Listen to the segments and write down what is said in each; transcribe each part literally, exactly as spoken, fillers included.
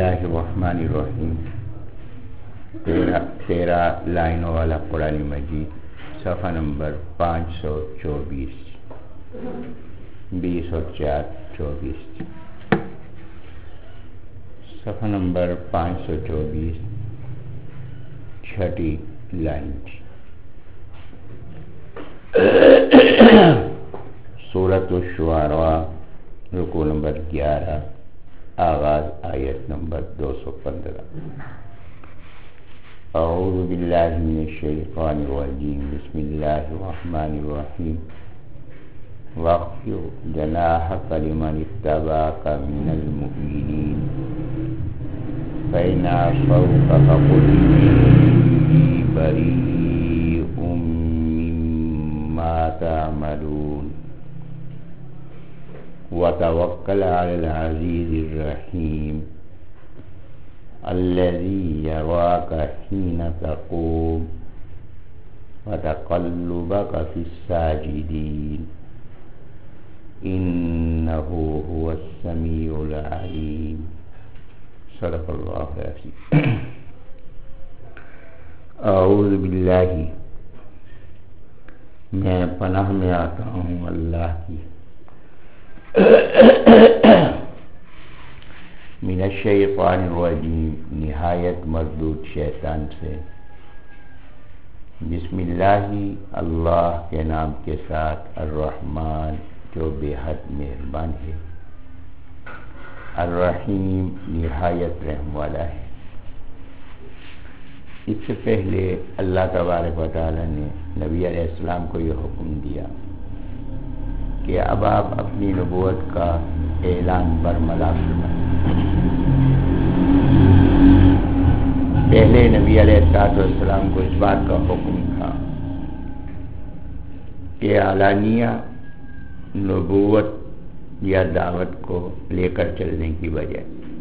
اللہ الرحمن الرحیم. تیرہ تیرہ لائنوں والا قرآن مجید، صفحہ نمبر پانچ سو چوبیس، بیس اور چار چوبیس. صفحہ نمبر پانچ سو چوبیس، چھٹی لائن. سورۃ الشعراء، رکوع نمبر گیارہ، آغاز آیت نمبر دو سو پندرہ. اعوذ باللہ من الشیطان الرجیم، بسم اللہ الرحمن الرحیم. واخفض جناحک لمن اتبعک من المؤمنین فإن عصوک فقل إنی بریء مما تعملون وتوکل علی العزیز الرحیم الذی یراک حین تقوم وتقلبک فی الساجدین انہ هو السمیع العلیم. صدق اللہ العظیم. اعوذ باللہ، میں پناہ میں آتا ہوں اللہ کی، من الشیطان الرجیم، نہایت مردود شیطان سے. بسم اللہ، اللہ کے نام کے ساتھ، الرحمن جو بے حد مہربان ہے، الرحیم نہایت رحم والا ہے. اس سے پہلے اللہ تبارک و تعالی نے نبی علیہ السلام کو یہ حکم دیا کہ اب آپ اپنی نبوت کا اعلان برملا فرمائیں. پہلے نبی علیہ السلام کو اس بات کا حکم تھا کہ اعلانیہ نبوت یا دعوت کو لے کر چلنے کی بجائے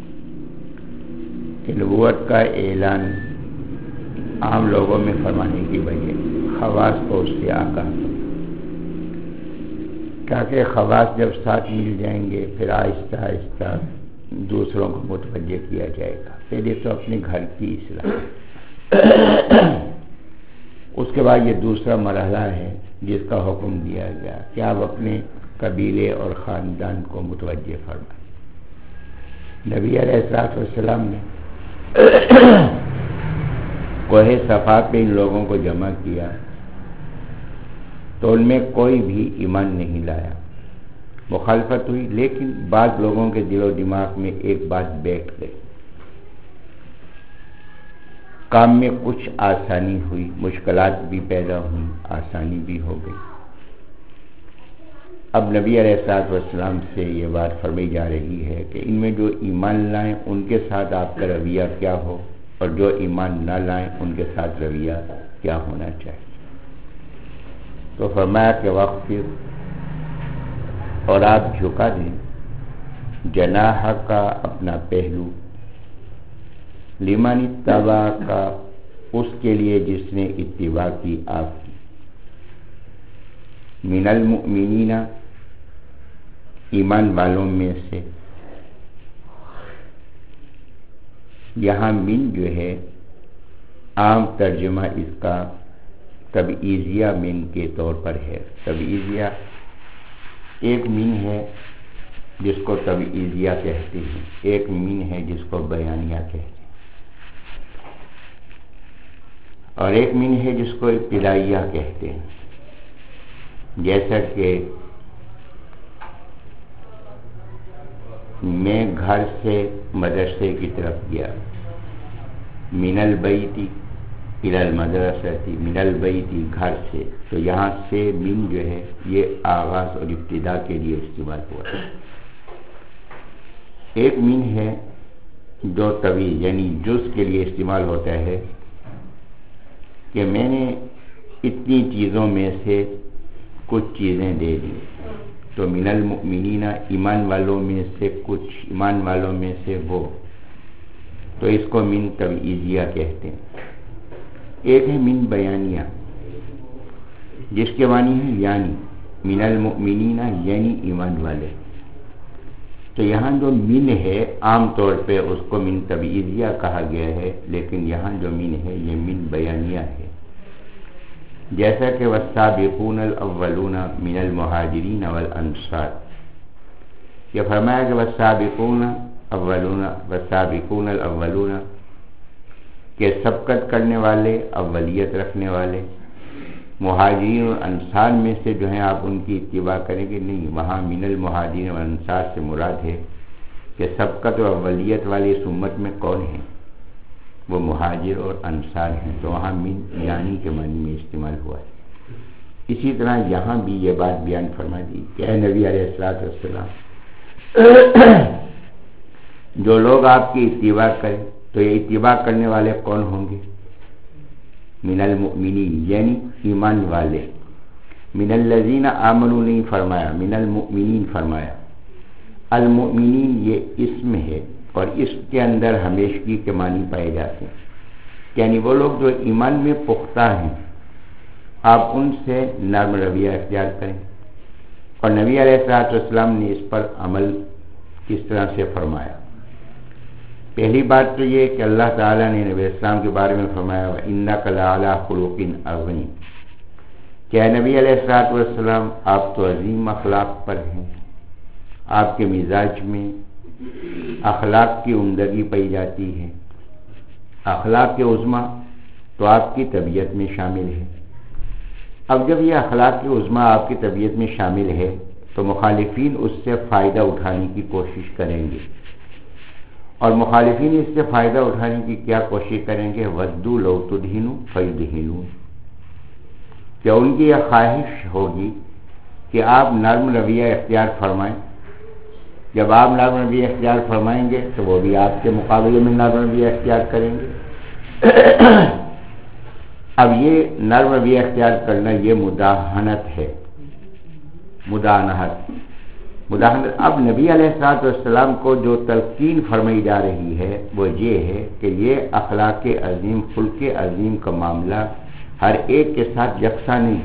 کہ نبوت کا اعلان عام لوگوں میں فرمانے کی بجائے خواص کو اس سے آگاہ کرو، تاکہ خواص جب ساتھ مل جائیں گے پھر آہستہ آہستہ دوسروں کو متوجہ کیا جائے گا. پہلے تو اپنے گھر کی اصلاح، اس کے بعد یہ دوسرا مرحلہ ہے جس کا حکم دیا گیا کہ آپ اپنے قبیلے اور خاندان کو متوجہ فرمائیں. نبی علیہ السلام نے کوہ صفا پہ ان لوگوں کو جمع کیا تو ان میں کوئی بھی ایمان نہیں لایا، مخالفت ہوئی، لیکن بعض لوگوں کے دل و دماغ میں ایک بات بیٹھ گئی، کام میں کچھ آسانی ہوئی، مشکلات بھی پیدا ہوئی، آسانی بھی ہو گئی. اب نبی علیہ الصلوۃ والسلام سے یہ بات فرمائی جا رہی ہے کہ ان میں جو ایمان لائیں ان کے ساتھ آپ کا رویہ کیا ہو، اور جو ایمان نہ لائیں ان کے ساتھ رویہ کیا ہونا چاہیے. تو فرمایا کہ وقت اور آپ جھکا دیں جناح کا اپنا پہلو، لمن اتبع کا اس کے لیے جس نے اتباع کی آپ کی، من المؤمنین ایمان والوں میں سے. یہاں من جو ہے عام ترجمہ اس کا تبعیضیہ من کے طور پر ہے. تبعیضیہ ایک من ہے جس کو تبعیضیہ کہتے ہیں، ایک من ہے جس کو بیانیہ کہتے ہیں، اور ایک من ہے جس کو ابتدائیہ کہتے ہیں. جیسا کہ میں گھر سے مدرسے کی طرف گیا، من البیت الی المدرسۃ، من البیت گھر سے، تو یہاں سے من جو ہے یہ آغاز اور ابتدا کے لیے استعمال ہوا ہے. ایک من ہے جو طویل یعنی جز کے لیے استعمال ہوتا ہے کہ میں نے اتنی چیزوں میں سے کچھ چیزیں دے دی، تو من المؤمنین ایمان والوں میں سے کچھ، ایمان والوں میں سے وہ، تو اس کو من تبعیضیہ کہتے ہیں. ایک ہے من بیانیہ جس کے معنی ہے یعنی، من المؤمنین یعنی ایمان والے. تو یہاں جو من ہے عام طور پہ اس کو من تبعیضیہ کہا گیا ہے، لیکن یہاں جو من ہے یہ من بیانیہ ہے، جیسا کہ والسابقون الاولون من المہاجرین والانصار، یہ فرمایا کہ والسابقون اولون والسابقون الاولون کہ سبقت کرنے والے، اولیت رکھنے والے مہاجرین اور انصار میں سے جو ہیں آپ ان کی اتباع کریں گے؟ نہیں، وہاں من المہاجرین اور انصار سے مراد ہے کہ سبقت اور اولیت والی اس امت میں کون ہیں؟ وہ مہاجر اور انصار ہیں، تو وہاں من یعنی کے معنی میں استعمال ہوا ہے۔ اسی طرح یہاں بھی یہ بات بیان فرما دی کہ اے نبی علیہ الصلوۃ والسلام، جو لوگ آپ کی اتباع کریں تو یہ اتباع کرنے والے کون ہوں گے؟ من المؤمنین یعنی ایمان والے، من الذین آمنوا نہیں فرمایا، من المؤمنین فرمایا۔ المؤمنین یہ اسم ہے اور اس کے اندر ہمیشگی کے معنی پائے جاتے ہیں، یعنی وہ لوگ جو ایمان میں پختہ ہیں آپ ان سے نرم رویہ اختیار کریں۔ اور نبی علیہ الصلوۃ والسلام نے اس پر عمل کس طرح سے فرمایا؟ پہلی بات تو یہ کہ اللہ تعالیٰ نے نبی اسلام کے بارے میں فرمایا وَإِنَّكَ لَعَلَىٰ خُلُقٍ عَظِيمٍ، کہ اے نبی علیہ الصلوۃ والسلام آپ تو عظیم اخلاق پر ہیں، آپ کے مزاج میں اخلاق کی عمدگی پائی جاتی ہے۔ اخلاق کے عظمیٰ تو آپ کی طبیعت میں شامل ہے۔ اب جب یہ اخلاق کے عظمیٰ آپ کی طبیعت میں شامل ہے تو مخالفین اس سے فائدہ اٹھانے کی کوشش کریں گے، اور مخالفین اس سے فائدہ اٹھانے کی کیا کوشش کریں گے؟ وَدُّوا لَوْ تُدْهِنُوا فَيُدْهِنُونَ، کہ ان کی یہ خواہش ہوگی کہ آپ نرم رویہ اختیار فرمائیں۔ جب آپ نرم رویہ اختیار فرمائیں گے تو وہ بھی آپ کے مقابلے میں نرم رویہ اختیار کریں گے۔ اب یہ نرم رویہ اختیار کرنا یہ مداہنت ہے، مداہنت مداہنت اب نبی علیہ الصلوۃ والسلام کو جو تلقین فرمائی جا رہی ہے وہ یہ ہے کہ یہ اخلاق عظیم، خلق عظیم کا معاملہ ہر ایک کے ساتھ یکساں نہیں،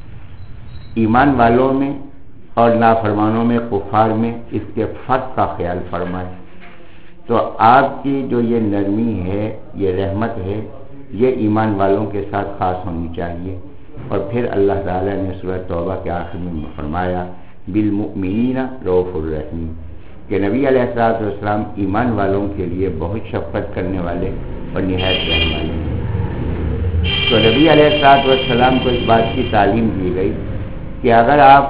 ایمان والوں میں اور نافرمانوں میں، کفار میں اس کے فرق کا خیال فرمائے۔ تو آپ کی جو یہ نرمی ہے، یہ رحمت ہے، یہ ایمان والوں کے ساتھ خاص ہونی چاہیے۔ اور پھر اللہ تعالیٰ نے سورۃ توبہ کے آخر میں فرمایا بالمؤمنین رؤوف الرحیم، کہ نبی علیہ الصلوۃ والسلام ایمان والوں کے لیے بہت شفقت کرنے والے اور نہایت رحم والے ہیں۔ تو نبی علیہ الصلوۃ والسلام کو اس بات کی تعلیم دی گئی کہ اگر آپ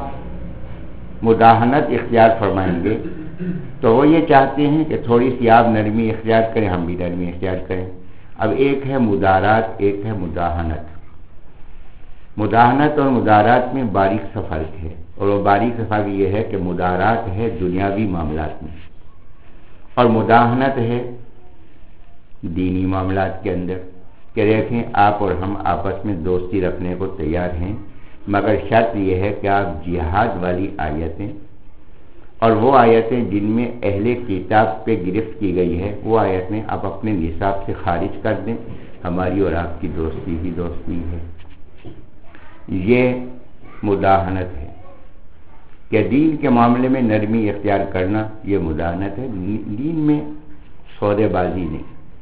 مداہنت اختیار فرمائیں گے تو وہ یہ چاہتے ہیں کہ تھوڑی سی آپ نرمی اختیار کریں، ہم بھی نرمی اختیار کریں۔ اب ایک ہے مدارات، ایک ہے مداہنت۔ مداہنت اور مدارات میں باریک سا فرق ہے، اور وہ باریک سا فرق یہ ہے کہ مدارات ہے دنیاوی معاملات میں اور مداہنت ہے دینی معاملات کے اندر، کہ دیکھیں آپ اور ہم آپس میں دوستی رکھنے کو تیار ہیں، مگر شرط یہ ہے کہ آپ جہاد والی آیتیں اور وہ آیتیں جن میں اہل کتاب پہ گرفت کی گئی ہے وہ آیتیں آپ اپنے نصاب سے خارج کر دیں، ہماری اور آپ کی دوستی ہی دوستی ہے۔ یہ مداہنت ہے کہ دین کے معاملے میں نرمی اختیار کرنا، یہ مداہنت ہے۔ دین میں سودے بازی نہیں،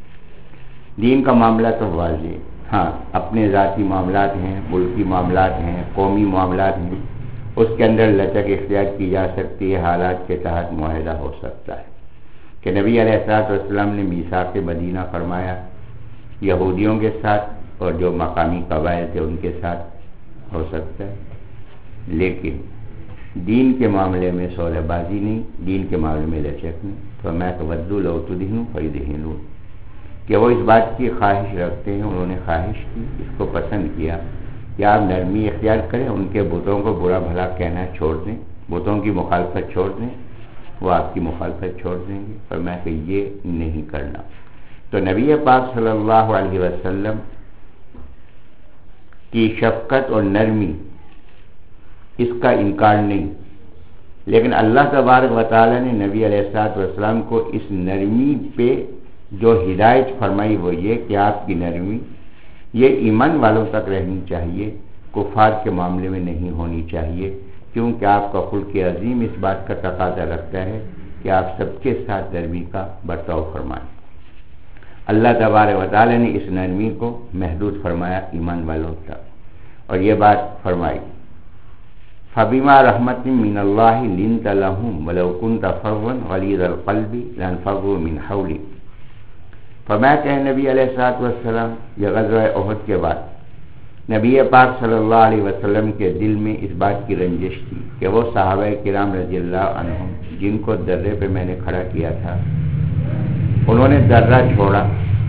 دین کا معاملہ تو واضح ہے۔ ہاں اپنے ذاتی معاملات ہیں، ملکی معاملات ہیں، قومی معاملات ہیں، اس کے اندر لچک اختیار کی جا سکتی ہے، حالات کے تحت معاہدہ ہو سکتا ہے۔ کہ نبی علیہ الصلوۃ والسلام نے میثاق مدینہ فرمایا یہودیوں کے ساتھ اور جو مقامی قبائل تھے ان کے ساتھ ہو سکتا ہے، لیکن دین کے معاملے میں سودے بازی نہیں، دین کے معاملے میں لچک نہیں۔ تو میں تو وَدُّوا لَوْ تُدْهِنُوا فَيُدْهِنُونَ، کہ وہ اس بات کی خواہش رکھتے ہیں، انہوں نے خواہش کی، اس کو پسند کیا کہ آپ نرمی اختیار کریں، ان کے بتوں کو برا بھلا کہنا چھوڑ دیں، بتوں کی مخالفت چھوڑ دیں، وہ آپ کی مخالفت چھوڑ دیں گے، پر میں کہ یہ نہیں کرنا۔ تو نبی پاک صلی اللہ علیہ وسلم کی شفقت اور نرمی اس کا انکار نہیں، لیکن اللہ تبارک و تعالی نے نبی علیہ الصلوۃ والسلام کو اس نرمی پہ جو ہدایت فرمائی وہ یہ کہ آپ کی نرمی یہ ایمان والوں تک رہنی چاہیے، کفار کے معاملے میں نہیں ہونی چاہیے، کیونکہ آپ کا خلق عظیم اس بات کا تقاضا رکھتا ہے کہ کہ آپ سب کے ساتھ نرمی کا برتاؤ فرمائیں۔ اللہ تبارک و تعالی نے اس نرمی کو محدود فرمایا ایمان والوں تک، اور یہ بات فرمائی فَبِمَا رَحْمَةٍ مِّنَ اللَّهِ لِنْتَ لَهُمْ وَلَوْ كُنْتَ فَظًّا غَلِيظَ الْقَلْبِ لَانفَضُّوا مِنْ حَوْلِكَ۔ فرمایا کہ نبی علیہ الصلوۃ والسلام یہ غزوہ احد کے بعد نبی پاک صلی اللہ علیہ وسلم کے دل میں اس بات کی رنجش تھی کہ وہ صحابہ کرام رضی اللہ عنہم جن کو درے پہ میں نے کھڑا کیا تھا، انہوں نے درہ چھوڑا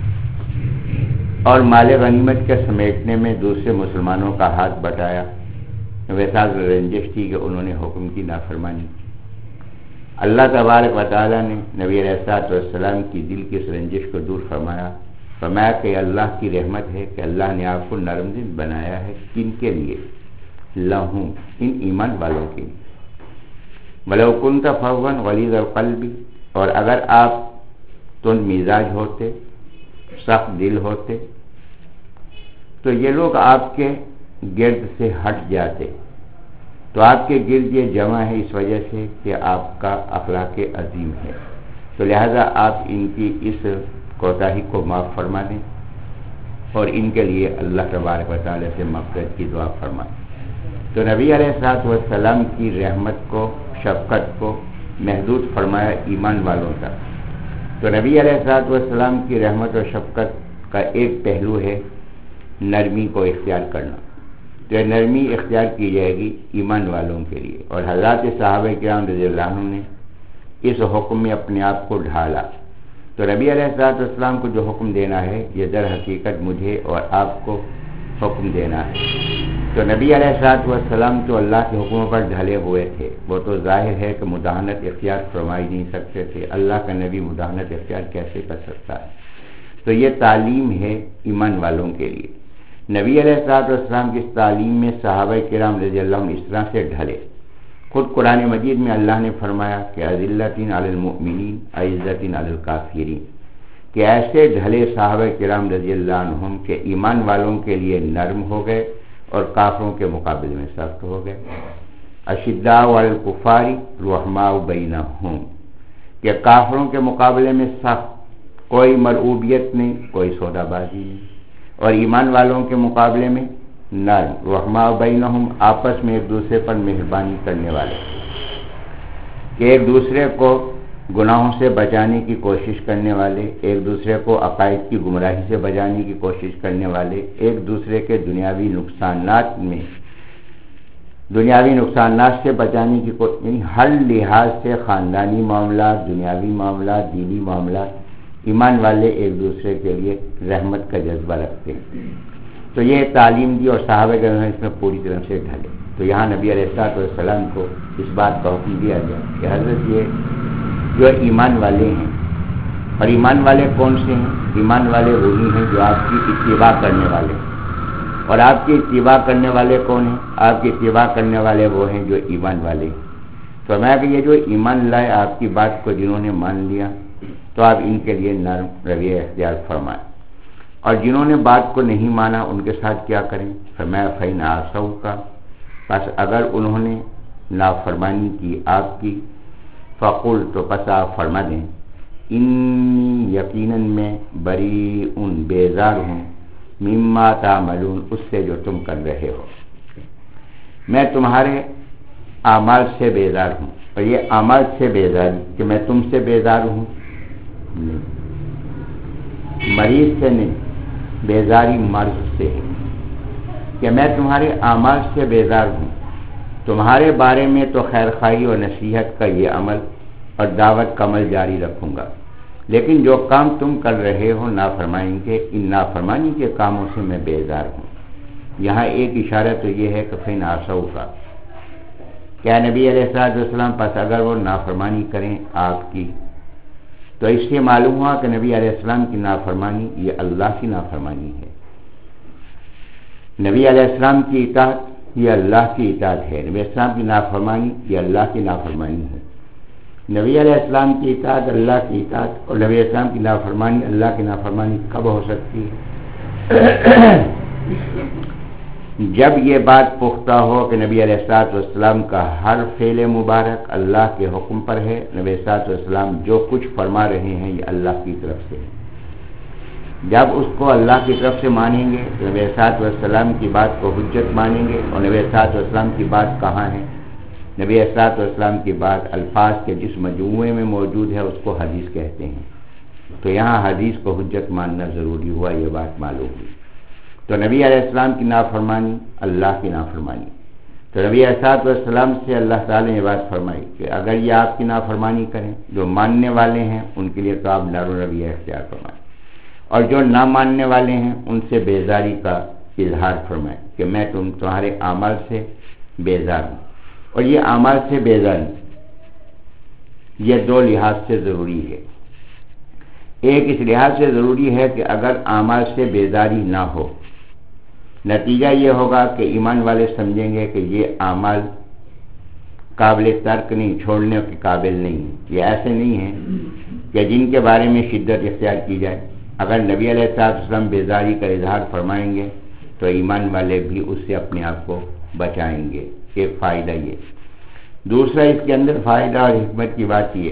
اور مال غنیمت کے سمیٹنے میں دوسرے مسلمانوں کا ہاتھ بٹایا۔ ویسا رنجش تھی کہ انہوں نے حکم کی نافرمانی کی۔ اللہ تبارک و تعالیٰ نے نبی علیہ الصلوۃ والسلام کی دل کی اس رنجش کو دور فرمایا۔ فرمایا کہ اللہ کی رحمت ہے کہ اللہ نے آپ کو نرم دل بنایا ہے۔ کن کے لیے؟ لہم، ان ایمان والوں کے لیے۔ وَلَوْ كُنْتَ فَظًّا غَلِيظَ الْقَلْبِ، اور اگر آپ تند مزاج ہوتے، سخت دل ہوتے، تو یہ لوگ آپ کے گرد سے ہٹ جاتے۔ تو آپ کے گرد یہ جمع ہے اس وجہ سے کہ آپ کا اخلاق عظیم ہے، تو لہذا آپ ان کی اس کوتاہی کو معاف فرما دیں اور ان کے لیے اللہ تبارک و تعالی سے مغفرت کی دعا فرمائیں۔ تو نبی علیہ الصلوۃ والسلام کی رحمت کو، شفقت کو محدود فرمایا ایمان والوں تک۔ تو نبی علیہ الصلوۃ والسلام کی رحمت و شفقت کا ایک پہلو ہے نرمی کو اختیار کرنا۔ تو یہ نرمی اختیار کی جائے گی ایمان والوں کے لیے، اور حضرات صحابہ کرام رضی اللہ عنہ نے اس حکم میں اپنے آپ کو ڈھالا۔ تو نبی علیہ الصلوۃ والسلام کو جو حکم دینا ہے یہ در حقیقت مجھے اور آپ کو حکم دینا ہے۔ تو نبی علیہ الصلوۃ والسلام تو اللہ کے حکموں پر ڈھلے ہوئے تھے، وہ تو ظاہر ہے کہ مداہنت اختیار فرمائی نہیں سکتے تھے۔ اللہ کا نبی مداہنت اختیار کیسے کر سکتا ہے؟ تو یہ تعلیم ہے ایمان والوں کے لیے۔ نبی علیہ الصلوۃ والسلام کی اس تعلیم میں صحابہ کرام رضی اللہ عنہ اس طرح سے ڈھلے۔ خود قرآن مجید میں اللہ نے فرمایا کہ اذلۃ علی المؤمنین عزۃ علی الکافرین، کہ ایسے ڈھلے صحابہ کرام رضی اللہ عنہم کہ ایمان والوں کے لیے نرم ہو گئے اور کافروں کے مقابلے میں سخت ہو گئے۔ اشداء علی الکفار رحماء بینہم، کہ کافروں کے مقابلے میں سخت، کوئی مرعوبیت نہیں، کوئی سودا بازی نہیں، اور ایمان والوں کے مقابلے میں نرم، رحماء بینہم، آپس میں ایک دوسرے پر مہربانی کرنے والے، کہ ایک دوسرے کو گناہوں سے بچانے کی کوشش کرنے والے، ایک دوسرے کو عقائد کی گمراہی سے بچانے کی کوشش کرنے والے، ایک دوسرے کے دنیاوی نقصانات میں دنیاوی نقصانات سے بچانے کی کوشش، یعنی ہر لحاظ سے خاندانی معاملات، دنیاوی معاملات، دینی معاملات، ایمان والے ایک دوسرے کے لیے رحمت کا جذبہ رکھتے ہیں۔ تو یہ تعلیم دی اور صحابہ کرام اس میں پوری طرح سے ڈھلے۔ تو یہاں نبی علیہ الصلوۃ والسلام کو اس بات کا حکم دیا گیا کہ حضرت یہ جو ایمان والے ہیں، اور ایمان والے کون سے ہیں؟ ایمان والے وہی ہیں جو آپ کی اتباع کرنے والے ہیں۔ اور آپ کی اتباع کرنے والے کون ہیں؟ آپ کی اتباع کرنے والے وہ ہیں جو ایمان والے ہیں۔ تو میں کہ یہ جو ایمان لائے آپ کی بات کو جنہوں نے مان لیا، تو آپ ان کے لیے نرم رویہ اختیار فرمائیں، اور جنہوں نے بات کو نہیں مانا ان کے ساتھ کیا کریں؟ فرمایا فَإِنْ عَصَوْكَ، پس اگر انہوں نے نافرمانی کی آپ کی، فقل، تو پس آپ فرما دیں انی، یقیناً میں بریء، بیزار ہوں، مما تعملون، اس سے جو تم کر رہے ہو، میں تمہارے اعمال سے بیزار ہوں۔ اور یہ اعمال سے بیزاری کہ میں تم سے بیزار ہوں نہیں، مریض سے نہیں، بیزاری مرض سے ہے کہ میں تمہارے اعمال سے بیزار ہوں۔ تمہارے بارے میں تو خیر خواہی اور نصیحت کا یہ عمل اور دعوت کا عمل جاری رکھوں گا، لیکن جو کام تم کر رہے ہو نافرمانی کے، ان نافرمانی کے کاموں سے میں بیزار ہوں۔ یہاں ایک اشارہ تو یہ ہے کہ فَإِنْ عَصَوْكَ، کیا نبی علیہ الصلوۃ والسلام پس اگر وہ نافرمانی کریں آپ کی، تو اس سے معلوم ہوا کہ نبی علیہ السلام کی نافرمانی یہ اللہ کی نافرمانی ہے۔ نبی علیہ السلام کی اطاعت یہ اللہ کی اطاعت ہے، نبی علیہ السلام کی نافرمانی یہ اللہ کی نافرمانی ہے۔ نبی علیہ السلام کی اطاعت اللہ کی اطاعت، اور نبی علیہ السلام کی نافرمانی اللہ کی نافرمانی کب ہو سکتی ہے؟ جب یہ بات پختہ ہو کہ نبی علیہ الصلوۃ والسلام کا ہر فعل مبارک اللہ کے حکم پر ہے، نبی علیہ الصلوۃ والسلام جو کچھ فرما رہے ہیں یہ اللہ کی طرف سے ہے، جب اس کو اللہ کی طرف سے مانیں گے تو نبی علیہ الصلوۃ والسلام کی بات کو حجت مانیں گے۔ اور نبی علیہ الصلوۃ والسلام کی بات کہاں ہے؟ نبی علیہ الصلوۃ والسلام کی بات الفاظ کے جس مجموعے میں موجود ہے اس کو حدیث کہتے ہیں، تو یہاں حدیث کو حجت ماننا ضروری ہوا، یہ بات معلوم ہوئی۔ تو نبی علیہ السلام کی نافرمانی اللہ کی نافرمانی، تو نبی علیہ الصلوۃ والسلام سے اللہ تعالیٰ نے یہ بات فرمائی کہ اگر یہ آپ کی نافرمانی کریں، جو ماننے والے ہیں ان کے لیے تو آپ نرم رویہ اختیار فرمائیں، اور جو نہ ماننے والے ہیں ان سے بیزاری کا اظہار فرمائیں کہ میں تم تمہارے اعمال سے بیزار ہوں۔ اور یہ اعمال سے بیزاری یہ دو لحاظ سے ضروری ہے۔ ایک اس لحاظ سے ضروری ہے کہ اگر اعمال سے بیزاری نہ ہو، نتیجہ یہ ہوگا کہ ایمان والے سمجھیں گے کہ یہ اعمال قابل ترک نہیں، چھوڑنے کے قابل نہیں، یہ ایسے نہیں ہیں کہ جن کے بارے میں شدت اختیار کی جائے۔ اگر نبی علیہ الصلوۃ والسلام بیزاری کا اظہار فرمائیں گے تو ایمان والے بھی اس سے اپنے آپ کو بچائیں گے، ایک فائدہ یہ۔ دوسرا اس کے اندر فائدہ اور حکمت کی بات یہ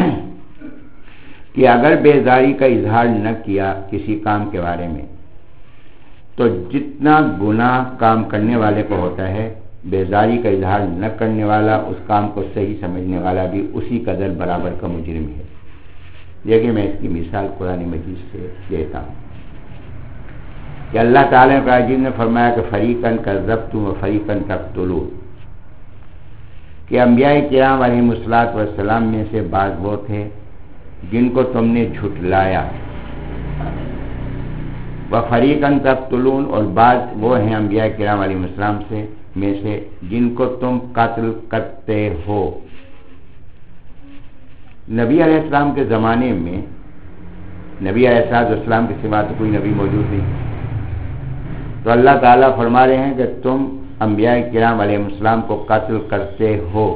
کہ اگر بیزاری کا اظہار نہ کیا کسی کام کے بارے میں تو جتنا گناہ کام کرنے والے کو ہوتا ہے، بیزاری کا اظہار نہ کرنے والا، اس کام کو صحیح سمجھنے والا بھی اسی قدر برابر کا مجرم ہے۔ دیکھیں میں اس کی مثال قرآن مجید سے دیتا ہوں کہ اللہ تعالیٰ نے نے فرمایا کہ فریقاً کذبتم و فریقاً تقتلون، کہ انبیاء کرام علیہم الصلوۃ والسلام میں سے بعض وہ تھے جن کو تم نے جھٹلایا، وفریقاً تقتلون، اور بعض وہ ہیں انبیاء کرام علیہ السلام سے میں سے جن کو تم قتل کرتے ہو۔ نبی علیہ السلام کے زمانے میں نبی علیہ السلام کے سوا تو کوئی نبی موجود نہیں، تو اللہ تعالیٰ فرما رہے ہیں کہ تم انبیاء کرام علیہ السلام کو قتل کرتے ہو۔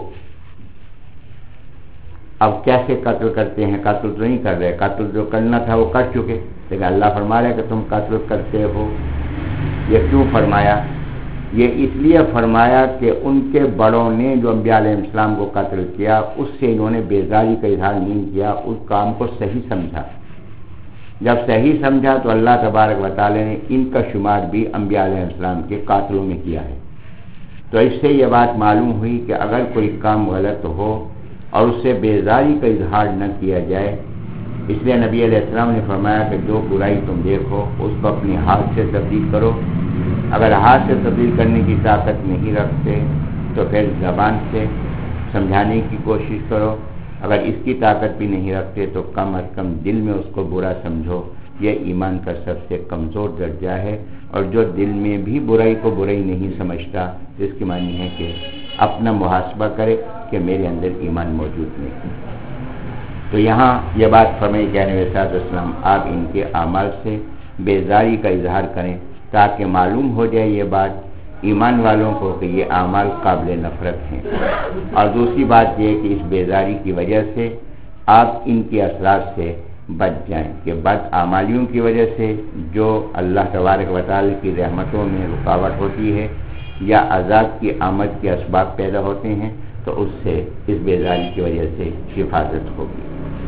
اب کیسے قتل کرتے ہیں؟ قتل تو نہیں کر رہے، قتل جو کرنا تھا وہ کر چکے، لیکن اللہ فرما رہے کہ تم قتل کرتے ہو۔ یہ کیوں فرمایا؟ یہ اس لیے فرمایا کہ ان کے بڑوں نے جو انبیاء علیہ السلام کو قتل کیا اس سے انہوں نے بیزاری کا اظہار نہیں کیا، اس کام کو صحیح سمجھا۔ جب صحیح سمجھا تو اللہ تبارک و تعالی نے ان کا شمار بھی انبیاء علیہ السلام کے قاتلوں میں کیا ہے۔ تو اس سے یہ بات معلوم ہوئی کہ اگر کوئی کام غلط ہو اور اس سے بیزاری کا اظہار نہ کیا جائے، اس لیے نبی علیہ السلام نے فرمایا کہ جو برائی تم دیکھو اس کو اپنے ہاتھ سے تبدیل کرو، اگر ہاتھ سے تبدیل کرنے کی طاقت نہیں رکھتے تو پھر زبان سے سمجھانے کی کوشش کرو، اگر اس کی طاقت بھی نہیں رکھتے تو کم از کم دل میں اس کو برا سمجھو۔ یہ ایمان کا سب سے کمزور درجہ ہے، اور جو دل میں بھی برائی کو برائی نہیں سمجھتا اس کی معنی ہے کہ اپنا محاسبہ کرے کہ میرے اندر ایمان موجود نہیں۔ تو یہاں یہ بات فرمائی کہ نبی صلی اللہ علیہ وسلم آپ ان کے اعمال سے بیزاری کا اظہار کریں تاکہ معلوم ہو جائے یہ بات ایمان والوں کو کہ یہ اعمال قابل نفرت ہیں۔ اور دوسری بات یہ کہ اس بیزاری کی وجہ سے آپ ان کے اثرات سے بچ جائیں کہ بد اعمالیوں کی وجہ سے جو اللہ تبارک و تعالی کی رحمتوں میں رکاوٹ ہوتی ہے یا عذاب کی آمد کے اسباب پیدا ہوتے ہیں تو اس سے اس بیزاری کی وجہ سے حفاظت ہوگی۔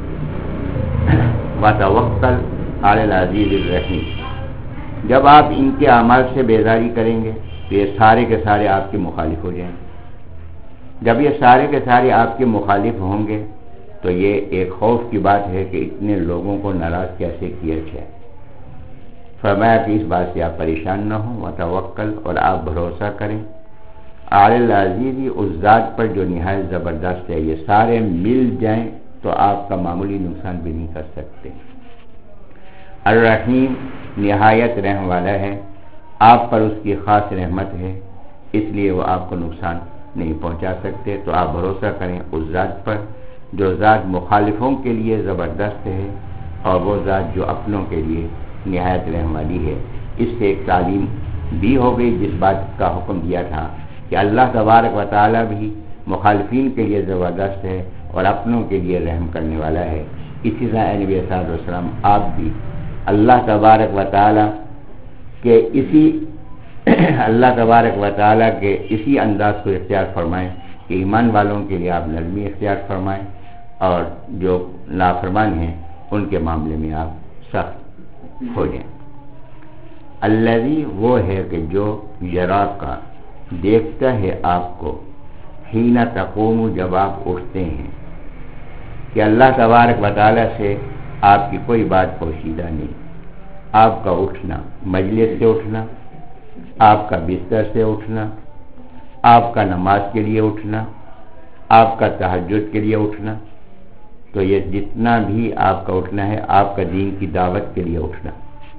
وَتَوَكَّلْ عَلَى الْعَزِيزِ الرَّحِيمِ، جب آپ ان کے اعمال سے بیزاری کریں گے تو یہ سارے کے سارے آپ کے مخالف ہو جائیں گے۔ جب یہ سارے کے سارے آپ کے مخالف ہوں گے تو یہ ایک خوف کی بات ہے کہ اتنے لوگوں کو ناراض کیسے کیا جائے۔ فرمایا کہ اس بات سے آپ پریشان نہ ہوں، وتوکل، اور آپ بھروسہ کریں علی العزیز، اس ذات پر جو نہایت زبردست ہے۔ یہ سارے مل جائیں تو آپ کا معمولی نقصان بھی نہیں کر سکتے۔ الرحیم، نہایت رحم والا ہے، آپ پر اس کی خاص رحمت ہے، اس لیے وہ آپ کو نقصان نہیں پہنچا سکتے۔ تو آپ بھروسہ کریں اس ذات پر جو ذات مخالفوں کے لیے زبردست ہے اور وہ ذات جو اپنوں کے لیے نہایت رحم والی ہے۔ اس سے ایک تعلیم بھی ہو گئی جس بات کا حکم دیا تھا کہ اللہ تبارک و تعالی بھی مخالفین کے لیے زبردست ہے اور اپنوں کے لیے رحم کرنے والا ہے۔ اسی طرح اے نبی صلی اللہ علیہ وسلم آپ بھی اللہ تبارک و تعالی کہ اسی اللہ تبارک و تعالیٰ کے اسی انداز کو اختیار فرمائیں کہ ایمان والوں کے لیے آپ نرمی اختیار فرمائیں اور جو نافرمان ہیں ان کے معاملے میں آپ سخت ہو جائیں۔ الذی وہ ہے کہ جو یرا کا دیکھتا ہے آپ کو، حین تقوم جب آپ اٹھتے ہیں، کہ اللہ تبارک و تعالیٰ سے آپ کی کوئی بات پوشیدہ نہیں۔ آپ کا اٹھنا، مجلس سے اٹھنا، آپ کا بستر سے اٹھنا، آپ کا نماز کے لیے اٹھنا، آپ کا تہجد کے لیے اٹھنا، تو یہ جتنا بھی آپ کا اٹھنا ہے آپ کا دین کی دعوت کے لیے اٹھنا،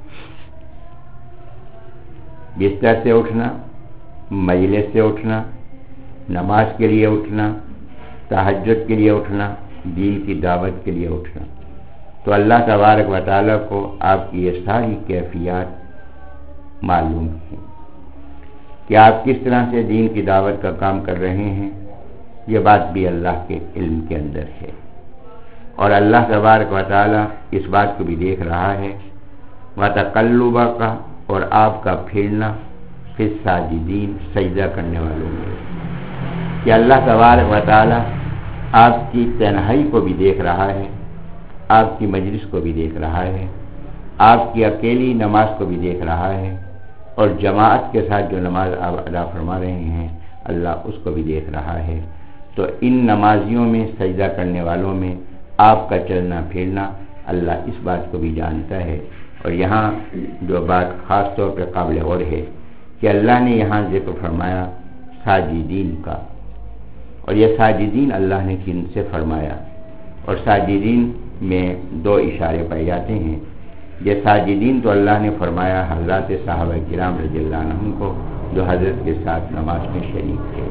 بستر سے اٹھنا، مجلس سے اٹھنا، نماز کے لیے اٹھنا، تہجد کے لیے اٹھنا، دین کی دعوت کے لیے اٹھنا، تو اللہ تبارک و تعالیٰ کو آپ کی یہ ساری کیفیات معلوم ہیں کہ آپ کس طرح سے دین کی دعوت کا کام کر رہے ہیں۔ یہ بات بھی اللہ کے علم کے اندر ہے، اور اللہ تبارک و تعالیٰ اس بات کو بھی دیکھ رہا ہے، وَتَقَلُّبَكَ کا اور آپ کا پھرنا فی الساجدین سجدہ کرنے والوں میں، کہ اللہ تبارک و تعالیٰ آپ کی تنہائی کو بھی دیکھ رہا ہے، آپ کی مجلس کو بھی دیکھ رہا ہے، آپ کی اکیلی نماز کو بھی دیکھ رہا ہے، اور جماعت کے ساتھ جو نماز آپ ادا فرما رہے ہیں اللہ اس کو بھی دیکھ رہا ہے۔ تو ان نمازیوں میں، سجدہ کرنے والوں میں آپ کا چلنا پھرنا اللہ اس بات کو بھی جانتا ہے۔ اور یہاں جو بات خاص طور پہ قابل غور ہے کہ اللہ نے یہاں ذکر فرمایا ساجدین کا، اور یہ ساجدین اللہ نے کن سے فرمایا، اور ساجدین میں دو اشارے پائے جاتے ہیں۔ یہ ساجدین تو اللہ نے فرمایا حضرات صحابہ کرام رضی اللہ عنہم کو جو حضرت کے ساتھ نماز میں شریک تھے۔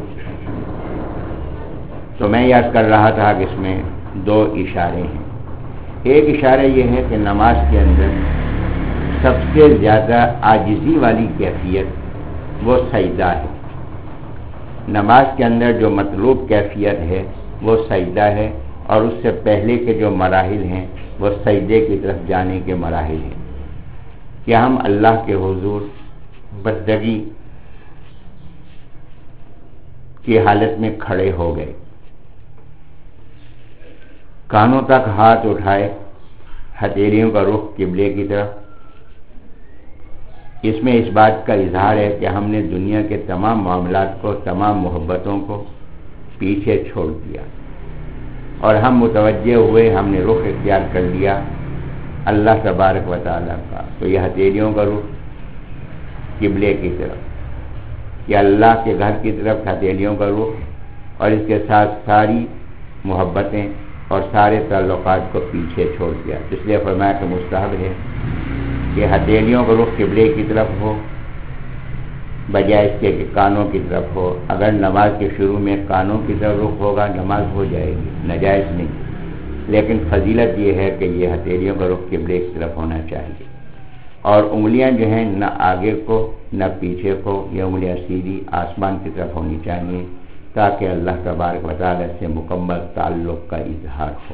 تو میں یاد کر رہا تھا کہ اس میں دو اشارے ہیں۔ ایک اشارہ یہ ہے کہ نماز کے اندر سب سے زیادہ عاجزی والی کیفیت وہ سجدہ ہے، نماز کے اندر جو مطلوب کیفیت ہے وہ سجدہ ہے، اور اس سے پہلے کے جو مراحل ہیں وہ سجدے کی طرف جانے کے مراحل ہیں، کہ ہم اللہ کے حضور بندگی کی حالت میں کھڑے ہو گئے، کانوں تک ہاتھ اٹھائے، ہتھیلیوں کا رخ قبلے کی طرف۔ اس میں اس بات کا اظہار ہے کہ ہم نے دنیا کے تمام معاملات کو، تمام محبتوں کو پیچھے چھوڑ دیا، اور ہم متوجہ ہوئے، ہم نے رخ اختیار کر لیا اللہ تبارک و تعالیٰ کا۔ تو یہ ہتھیلیوں کا رخ قبلے کی طرف، کہ اللہ کے گھر کی طرف ہتھیلیوں کا رخ، اور اس کے ساتھ ساری محبتیں اور سارے تعلقات کو پیچھے چھوڑ دیا۔ اس لیے فرمایا کہ مستحب ہے کہ ہتھیلیوں کا رخ قبلے کی طرف ہو بجائے اس کے کہ کانوں کی طرف ہو۔ اگر نماز کے شروع میں کانوں کی طرف رخ ہوگا نماز ہو جائے گی، ناجائز نہیں، لیکن فضیلت یہ ہے کہ یہ ہتھیلیوں کا رخ قبلے کی طرف ہونا چاہیے، اور انگلیاں جو ہیں نہ آگے کو نہ پیچھے کو، یہ انگلیاں سیدھی آسمان کی طرف ہونی چاہیے، تاکہ اللہ تبارک و تعالیٰ سے مکمل تعلق کا اظہار ہو۔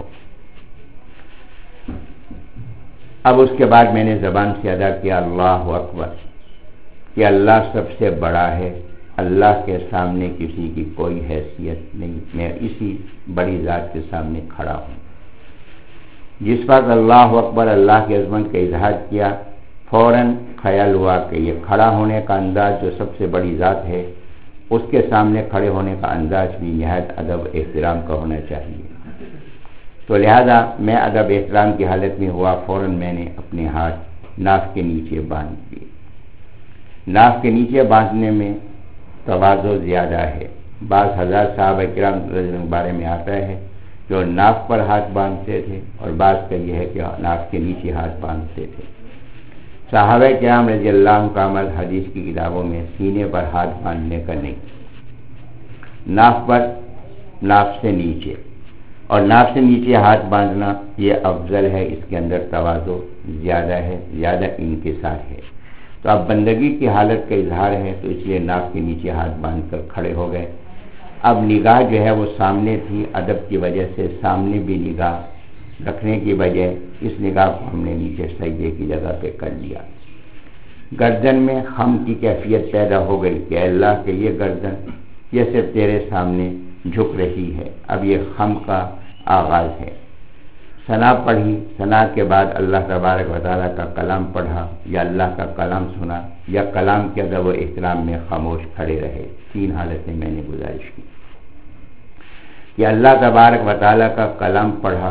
اب اس کے بعد میں نے زبان سے ادا کیا اللہ اکبر، کہ اللہ سب سے بڑا ہے، اللہ کے سامنے کسی کی کوئی حیثیت نہیں، میں اسی بڑی ذات کے سامنے کھڑا ہوں۔ جس وقت اللہ اکبر اللہ کی عظمت کا اظہار کیا، فوراً خیال ہوا کہ یہ کھڑا ہونے کا انداز جو سب سے بڑی ذات ہے اس کے سامنے کھڑے ہونے کا انداز بھی نہایت ادب احترام کا ہونا چاہیے۔ تو لہذا میں ادب احترام کی حالت میں ہوا، فوراً میں نے اپنے ہاتھ ناف کے نیچے باندھ دیے۔ ناف کے نیچے باندھنے میں تواضع زیادہ ہے۔ بعض ہزار صحابہ کرام کے بارے میں آتا ہے جو ناف پر ہاتھ باندھتے تھے، اور بعض کا یہ ہے کہ ناف کے نیچے ہاتھ باندھتے تھے۔ صحابہ کرام رضی اللہ عنہ کا عمل حدیث کی کتابوں میں سینے پر ہاتھ باندھنے کا نہیں، ناف پر، ناف سے نیچے، اور ناف سے نیچے ہاتھ باندھنا یہ افضل ہے، اس کے اندر تواضع زیادہ ہے، زیادہ انکسار ہے۔ تو اب بندگی کی حالت کا اظہار ہے، تو اس لیے ناف کے نیچے ہاتھ باندھ کر کھڑے ہو گئے۔ اب نگاہ جو ہے وہ سامنے تھی، ادب کی وجہ سے سامنے بھی نگاہ رکھنے کی بجائے اس نگاہ کو ہم نے نیچے سجدے کی جگہ پہ کر لیا۔ گردن میں خم کی کیفیت پیدا ہو گئی کہ اللہ کے یہ گردن یہ صرف تیرے سامنے جھک رہی ہے. اب یہ خم کا آغاز ہے. ثنا پڑھی، ثنا کے بعد اللہ تبارک و تعالیٰ کا کلام پڑھا یا اللہ کا کلام سنا یا کلام کے ادب و احترام میں خاموش کھڑے رہے. تین حالتیں میں نے گزارش کی کہ اللہ تبارک و تعالیٰ کا کلام پڑھا،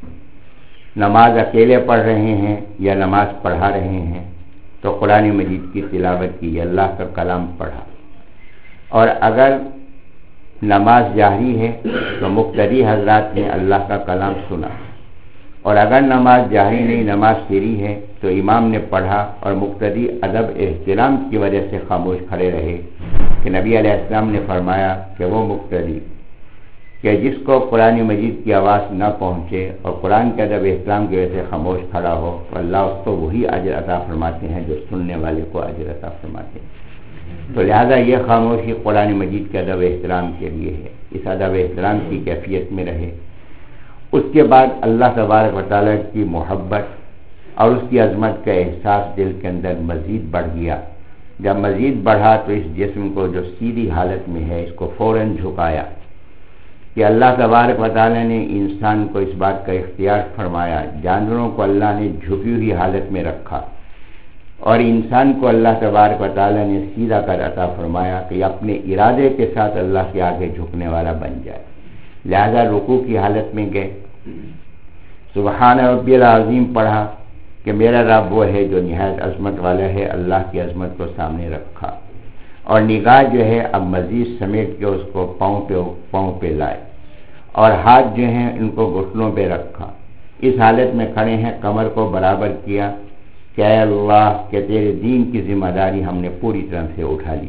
نماز اکیلے پڑھ رہے ہیں یا نماز پڑھا رہے ہیں تو قرآن مجید کی تلاوت کی، اللہ کا کلام پڑھا. اور اگر نماز جاہری ہے تو مقتدی حضرات نے اللہ کا کلام سنا، اور اگر نماز جاہری نہیں، نماز سری ہے تو امام نے پڑھا اور مقتدی ادب احترام کی وجہ سے خاموش کھڑے رہے. کہ نبی علیہ السلام نے فرمایا کہ وہ مقتدی کہ جس کو قرآن مجید کی آواز نہ پہنچے اور قرآن کے ادب احترام کی وجہ سے خاموش کھڑا ہو تو اللہ اس کو وہی اجر عطا فرماتے ہیں جو سننے والے کو اجر عطا فرماتے ہیں. تو لہذا یہ خاموشی قرآن مجید کے ادب احترام کے لیے ہے، اس ادب احترام کی کیفیت میں رہے. اس کے بعد اللہ تبارک و تعالیٰ کی محبت اور اس کی عظمت کا احساس دل کے اندر مزید بڑھ گیا. جب مزید بڑھا تو اس جسم کو جو سیدھی حالت میں ہے اس کو فوراً جھکایا کہ اللہ تبارک و تعالیٰ نے انسان کو اس بات کا اختیار فرمایا. جانوروں کو اللہ نے جھکی ہوئی حالت میں رکھا اور انسان کو اللہ تبارک و تعالیٰ نے سیدھا کر عطا فرمایا کہ اپنے ارادے کے ساتھ اللہ کے آگے جھکنے والا بن جائے. لہذا رکوع کی حالت میں گئے، سبحان ربی العظیم پڑھا کہ میرا رب وہ ہے جو نہایت عظمت والا ہے. اللہ کی عظمت کو سامنے رکھا اور نگاہ جو ہے اب مزید سمیٹ کے اس کو پاؤں پہ پاؤں پہ لائے اور ہاتھ جو ہیں ان کو گھٹنوں پہ رکھا. اس حالت میں کھڑے ہیں، کمر کو برابر کیا کہ اے اللہ کہ تیرے دین کی ذمہ داری ہم نے پوری طرح سے اٹھا لی.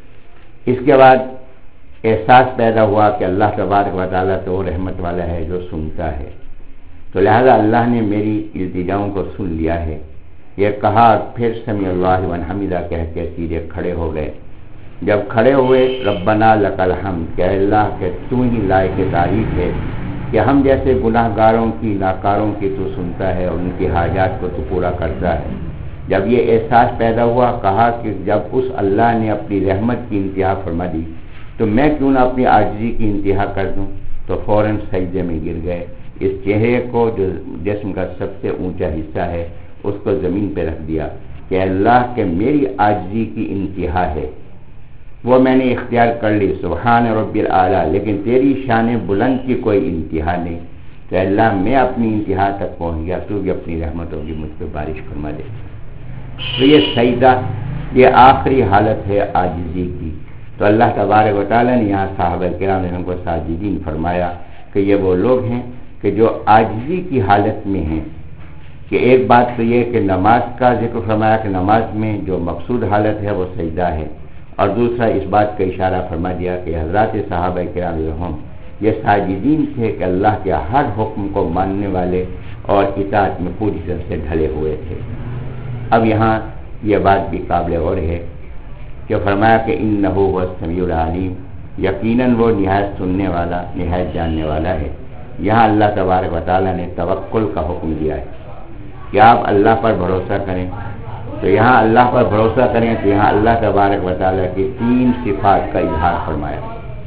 اس کے بعد احساس پیدا ہوا کہ اللہ تبارک و تعالیٰ تو وہ رحمت والا ہے جو سنتا ہے، تو لہذا اللہ نے میری التجاؤں کو سن لیا ہے. یہ کہا، پھر سمیع اللہ لمن حمدہ کہہ کے سیدھے کھڑے ہو گئے. جب کھڑے ہوئے ربنا لک الحمد کہ اللہ کہ تو ہی لائق تعریف ہے کہ ہم جیسے گناہ گاروں کی ناکاروں کی تو سنتا ہے اور ان کی حاجات کو تو پورا کرتا ہے. جب یہ احساس پیدا ہوا کہا کہ جب اس اللہ نے اپنی رحمت کی انتہا فرما دی تو میں کیوں نہ اپنی عاجزی کی انتہا کر دوں. تو فوراً سجدے میں گر گئے. اس چہرے کو جو جسم کا سب سے اونچا حصہ ہے اس کو زمین پہ رکھ دیا کہ اللہ کہ میری عاجزی کی انتہا ہے وہ میں نے اختیار کر لی، سبحان ربی الاعلیٰ، لیکن تیری شان بلند کی کوئی انتہا نہیں. تو اللہ میں اپنی انتہا تک پہنچ گیا، تو بھی اپنی رحمتوں کی مجھ پہ بارش فرما دے. تو یہ سجدہ یہ آخری حالت ہے عاجزی کی. تو اللہ تبارک و تعالیٰ نے یہاں صحابہ کرام نے ہم کو ساجدین فرمایا کہ یہ وہ لوگ ہیں کہ جو عاجزی کی حالت میں ہیں. کہ ایک بات تو یہ کہ نماز کا ذکر فرمایا کہ نماز میں جو مقصود حالت ہے وہ سجدہ ہے، اور دوسرا اس بات کا اشارہ فرما دیا کہ حضرات صحابہ کرام رحم یہ ساجدین تھے کہ اللہ کے ہر حکم کو ماننے والے اور اطاعت میں پوری طرح سے ڈھلے ہوئے تھے. اب یہاں یہ بات بھی قابل غور ہے کہ فرمایا کہ انہ هو السمیع العلیم، یقیناً وہ نہایت سننے والا نہایت جاننے والا ہے. یہاں اللہ تبارک و تعالیٰ نے توکل کا حکم دیا ہے کہ آپ اللہ پر بھروسہ کریں. تو یہاں اللہ پر بھروسہ کریں تو یہاں اللہ تبارک و تعالیٰ کی تین صفات کا اظہار فرمایا.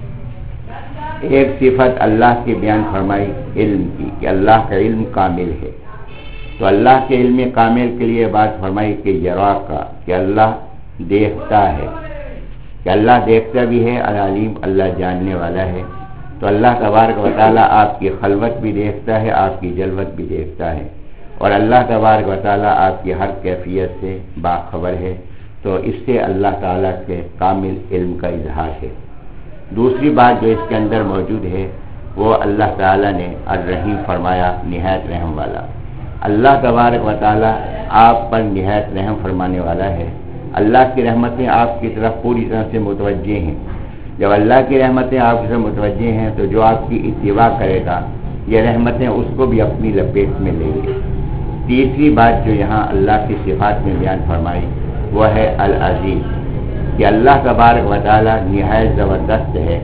ایک صفت اللہ کی بیان فرمائی علم کی کہ اللہ کا علم کامل ہے. تو اللہ کے علم کامل کے لیے بات فرمائی کہ یرا کا کہ اللہ دیکھتا ہے، کہ اللہ دیکھتا بھی ہے، العلیم اللہ جاننے والا ہے. تو اللہ تبارک و تعالیٰ آپ کی خلوت بھی دیکھتا ہے، آپ کی جلوت بھی دیکھتا ہے، اور اللہ تبارک و تعالیٰ آپ کی ہر کیفیت سے باخبر ہے. تو اس سے اللہ تعالیٰ کے کامل علم کا اظہار ہے. دوسری بات جو اس کے اندر موجود ہے وہ اللہ تعالیٰ نے الرحیم فرمایا، نہایت رحم والا. اللہ تبارک و تعالیٰ آپ پر نہایت رحم فرمانے والا ہے. اللہ کی رحمتیں آپ کی طرف پوری طرح سے متوجہ ہیں. جب اللہ کی رحمتیں آپ کی طرف متوجہ ہیں تو جو آپ کی اتباع کرے گا یہ رحمتیں اس کو بھی اپنی لپیٹ میں لیں گے. تیسری بات جو یہاں اللہ کی صفات میں بیان فرمائی وہ ہے العزیز، کہ اللہ تبارک و تعالیٰ نہایت زبردست ہے.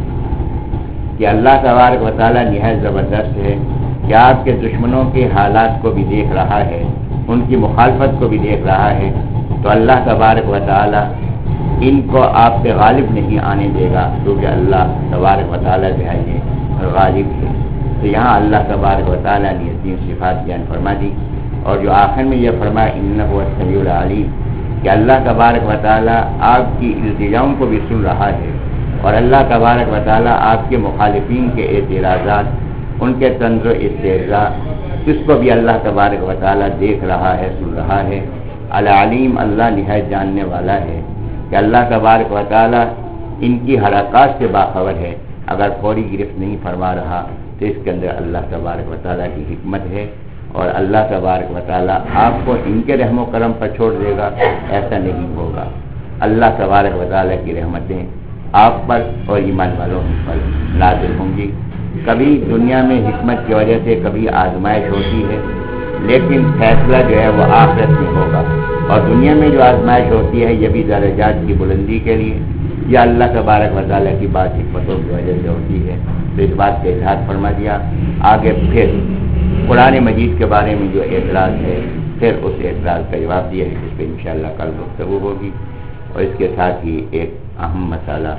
کہ اللہ تبارک و تعالیٰ نہایت زبردست ہے کہ آپ کے دشمنوں کے حالات کو بھی دیکھ رہا ہے، ان کی مخالفت کو بھی دیکھ رہا ہے، تو اللہ تبارک و تعالی ان کو آپ پہ غالب نہیں آنے دے گا، کیونکہ اللہ تبارک و تعالی جو ہے یہ غالب ہے۔ تو یہاں اللہ تبارک و تعالی نے یہ تین صفات بیان فرما دی، اور جو آخر میں یہ فرمایا انہ هو السمیع العلیم کہ اللہ تبارک و تعالی آپ کی التجاؤں کو بھی سن رہا ہے، اور اللہ تبارک و تعالی آپ کے مخالفین کے اعتراضات، ان کے طنز و استہزاء، اس کو بھی اللہ تبارک و تعالی دیکھ رہا ہے، سن رہا ہے۔ العلیم اللہ نہایت جاننے والا ہے کہ اللہ تبارک و تعالی ان کی حرکات سے باخبر ہے۔ اگر فوری گرفت نہیں فرما رہا تو اس کے اندر اللہ تبارک و تعالی کی حکمت ہے، اور اللہ تبارک و تعالی آپ کو ان کے رحم و کرم پر چھوڑ دے گا، ایسا نہیں ہوگا۔ اللہ تبارک و تعالی کی رحمتیں آپ پر اور ایمان والوں پر نازل ہوں گی۔ کبھی دنیا میں حکمت کی وجہ سے کبھی آزمائش ہوتی ہے، لیکن فیصلہ جو ہے وہ آخرت میں ہوگا، اور دنیا میں جو آزمائش ہوتی ہے یہ بھی درجات کی بلندی کے لیے، یا اللہ تبارک و تعالیٰ کی بات حکمتوں کی وجہ سے ہوتی ہے۔ تو اس بات کا اظہار فرما دیا۔ آگے پھر قرآن مجید کے بارے میں جو اعتراض ہے، پھر اس اعتراض کا جواب دیا ہے، جس پہ انشاءاللہ کل گفتگو ہوگی۔ اور اس کے ساتھ ہی ایک اہم مسئلہ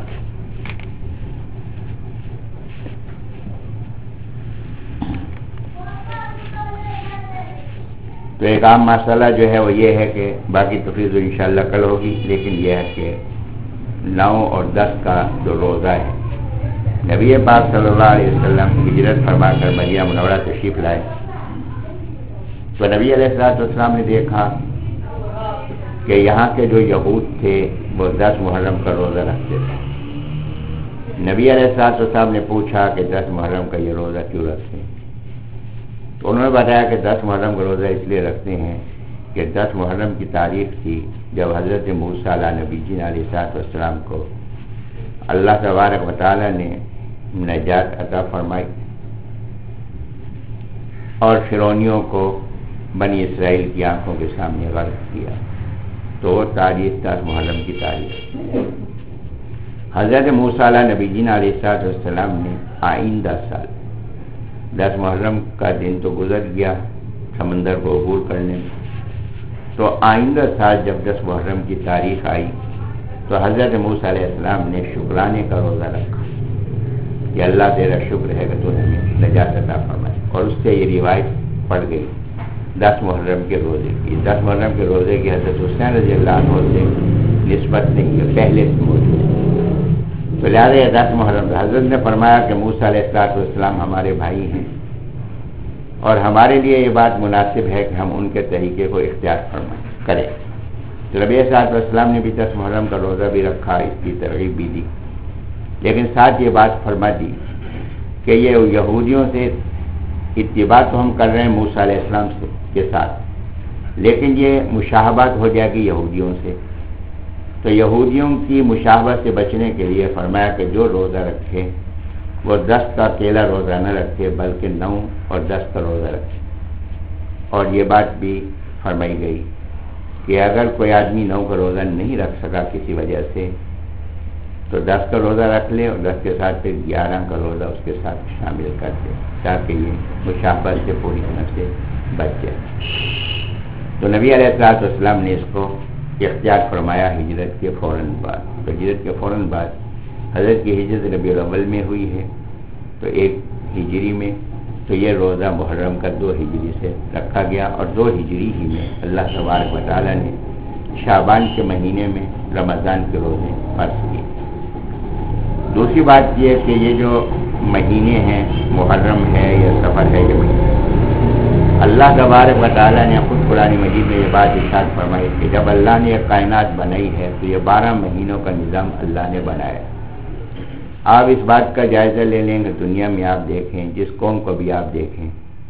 تو ایک عام مسئلہ جو ہے وہ یہ ہے کہ باقی تفصیل انشاءاللہ کل ہوگی، لیکن یہ ہے کہ نو اور دس کا جو روزہ ہے، نبی پاک صلی اللہ علیہ وسلم ہجرت فرما کر مدینہ منورہ تشریف لائے، تو نبی علیہ الصلوۃ والسلام نے دیکھا کہ یہاں کے جو یہود تھے وہ دس محرم کا روزہ رکھتے تھے۔ نبی علیہ الصلوۃ والسلام نے پوچھا کہ دس محرم کا یہ روزہ کیوں رکھتے ہیں؟ تو انہوں نے بتایا کہ دس محرم کا روزہ اس لیے رکھتے ہیں کہ دس محرم کی تاریخ تھی جب حضرت موسیٰ علیہ نبی جی علیہ الصلوۃ والسلام کو اللہ تبارک و تعالی نے نجات عطا فرمائی اور فرعونیوں کو بنی اسرائیل کی آنکھوں کے سامنے غرق کیا، تو وہ تاریخ دس محرم کی تاریخ۔ حضرت موسیٰ علیہ نبی جی علیہ الصلوۃ والسلام نے آئندہ سال دس محرم کا دن تو گزر گیا سمندر کو عبور کرنے میں، تو آئندہ سال جب دس محرم کی تاریخ آئی تو حضرت موسیٰ علیہ السلام نے شکرانے کا روزہ رکھا کہ اللہ تیرا شکر ہے کہ تو نے ہمیں نجات عطا فرمائی، اور اس سے یہ روایت پڑ گئی دس محرم کے روزے کی۔ دس محرم کے روزے کی حضرت حسین رضی اللہ عنہ سے نسبت نہیں ہے، پہلے سے موجود ہے، تو لہٰذا یہ دس محرم حضرت نے فرمایا کہ موسیٰ علیہ السلام ہمارے بھائی ہیں، اور ہمارے لیے یہ بات مناسب ہے کہ ہم ان کے طریقے کو اختیار فرمائیں کریں۔ تو نبی صلی اللہ علیہ وسلم نے بھی دس محرم کا روزہ بھی رکھا، اس کی ترغیب بھی دی، لیکن ساتھ یہ بات فرما دی کہ یہ یہودیوں سے اتباع تو ہم کر رہے ہیں موسیٰ علیہ السلام سے کے ساتھ، لیکن یہ مشابہت ہو جائے گی یہودیوں سے، تو یہودیوں کی مشابہت سے بچنے کے لیے فرمایا کہ جو روزہ رکھے وہ دس کا اکیلا روزہ نہ رکھے بلکہ نو اور دس کا روزہ رکھے۔ اور یہ بات بھی فرمائی گئی کہ اگر کوئی آدمی نو کا روزہ نہیں رکھ سکا کسی وجہ سے تو دس کا روزہ رکھ لے، اور دس کے ساتھ پھر گیارہ کا روزہ اس کے ساتھ شامل کر دے، تاکہ یہ مشابہت سے پوری طرح سے بچ جائے۔ تو نبی علیہ الصلوۃ والسلام نے اس کو اختیار فرمایا ہجرت کے فوراً بعد۔ تو ہجرت کے فوراً بعد حضرت کی ہجرت ربیع الاول میں ہوئی ہے، تو ایک ہجری میں تو یہ روزہ محرم کا دو ہجری سے رکھا گیا، اور دو ہجری ہی میں اللہ تبارک و تعالیٰ نے شعبان کے مہینے میں رمضان کے روزے فرض کیے۔ دوسری بات یہ ہے کہ یہ جو مہینے ہیں محرم ہے یا سفر ہے، یہ مہینے اللہ تبارک و تعالیٰ نے خود قرآن مجید میں یہ بات ارشاد فرمائی کہ جب اللہ نے یہ کائنات بنائی ہے تو یہ بارہ مہینوں کا نظام اللہ نے بنایا۔ آپ اس بات کا جائزہ لے لیں گے، دنیا میں آپ دیکھیں، جس قوم کو بھی آپ دیکھیں،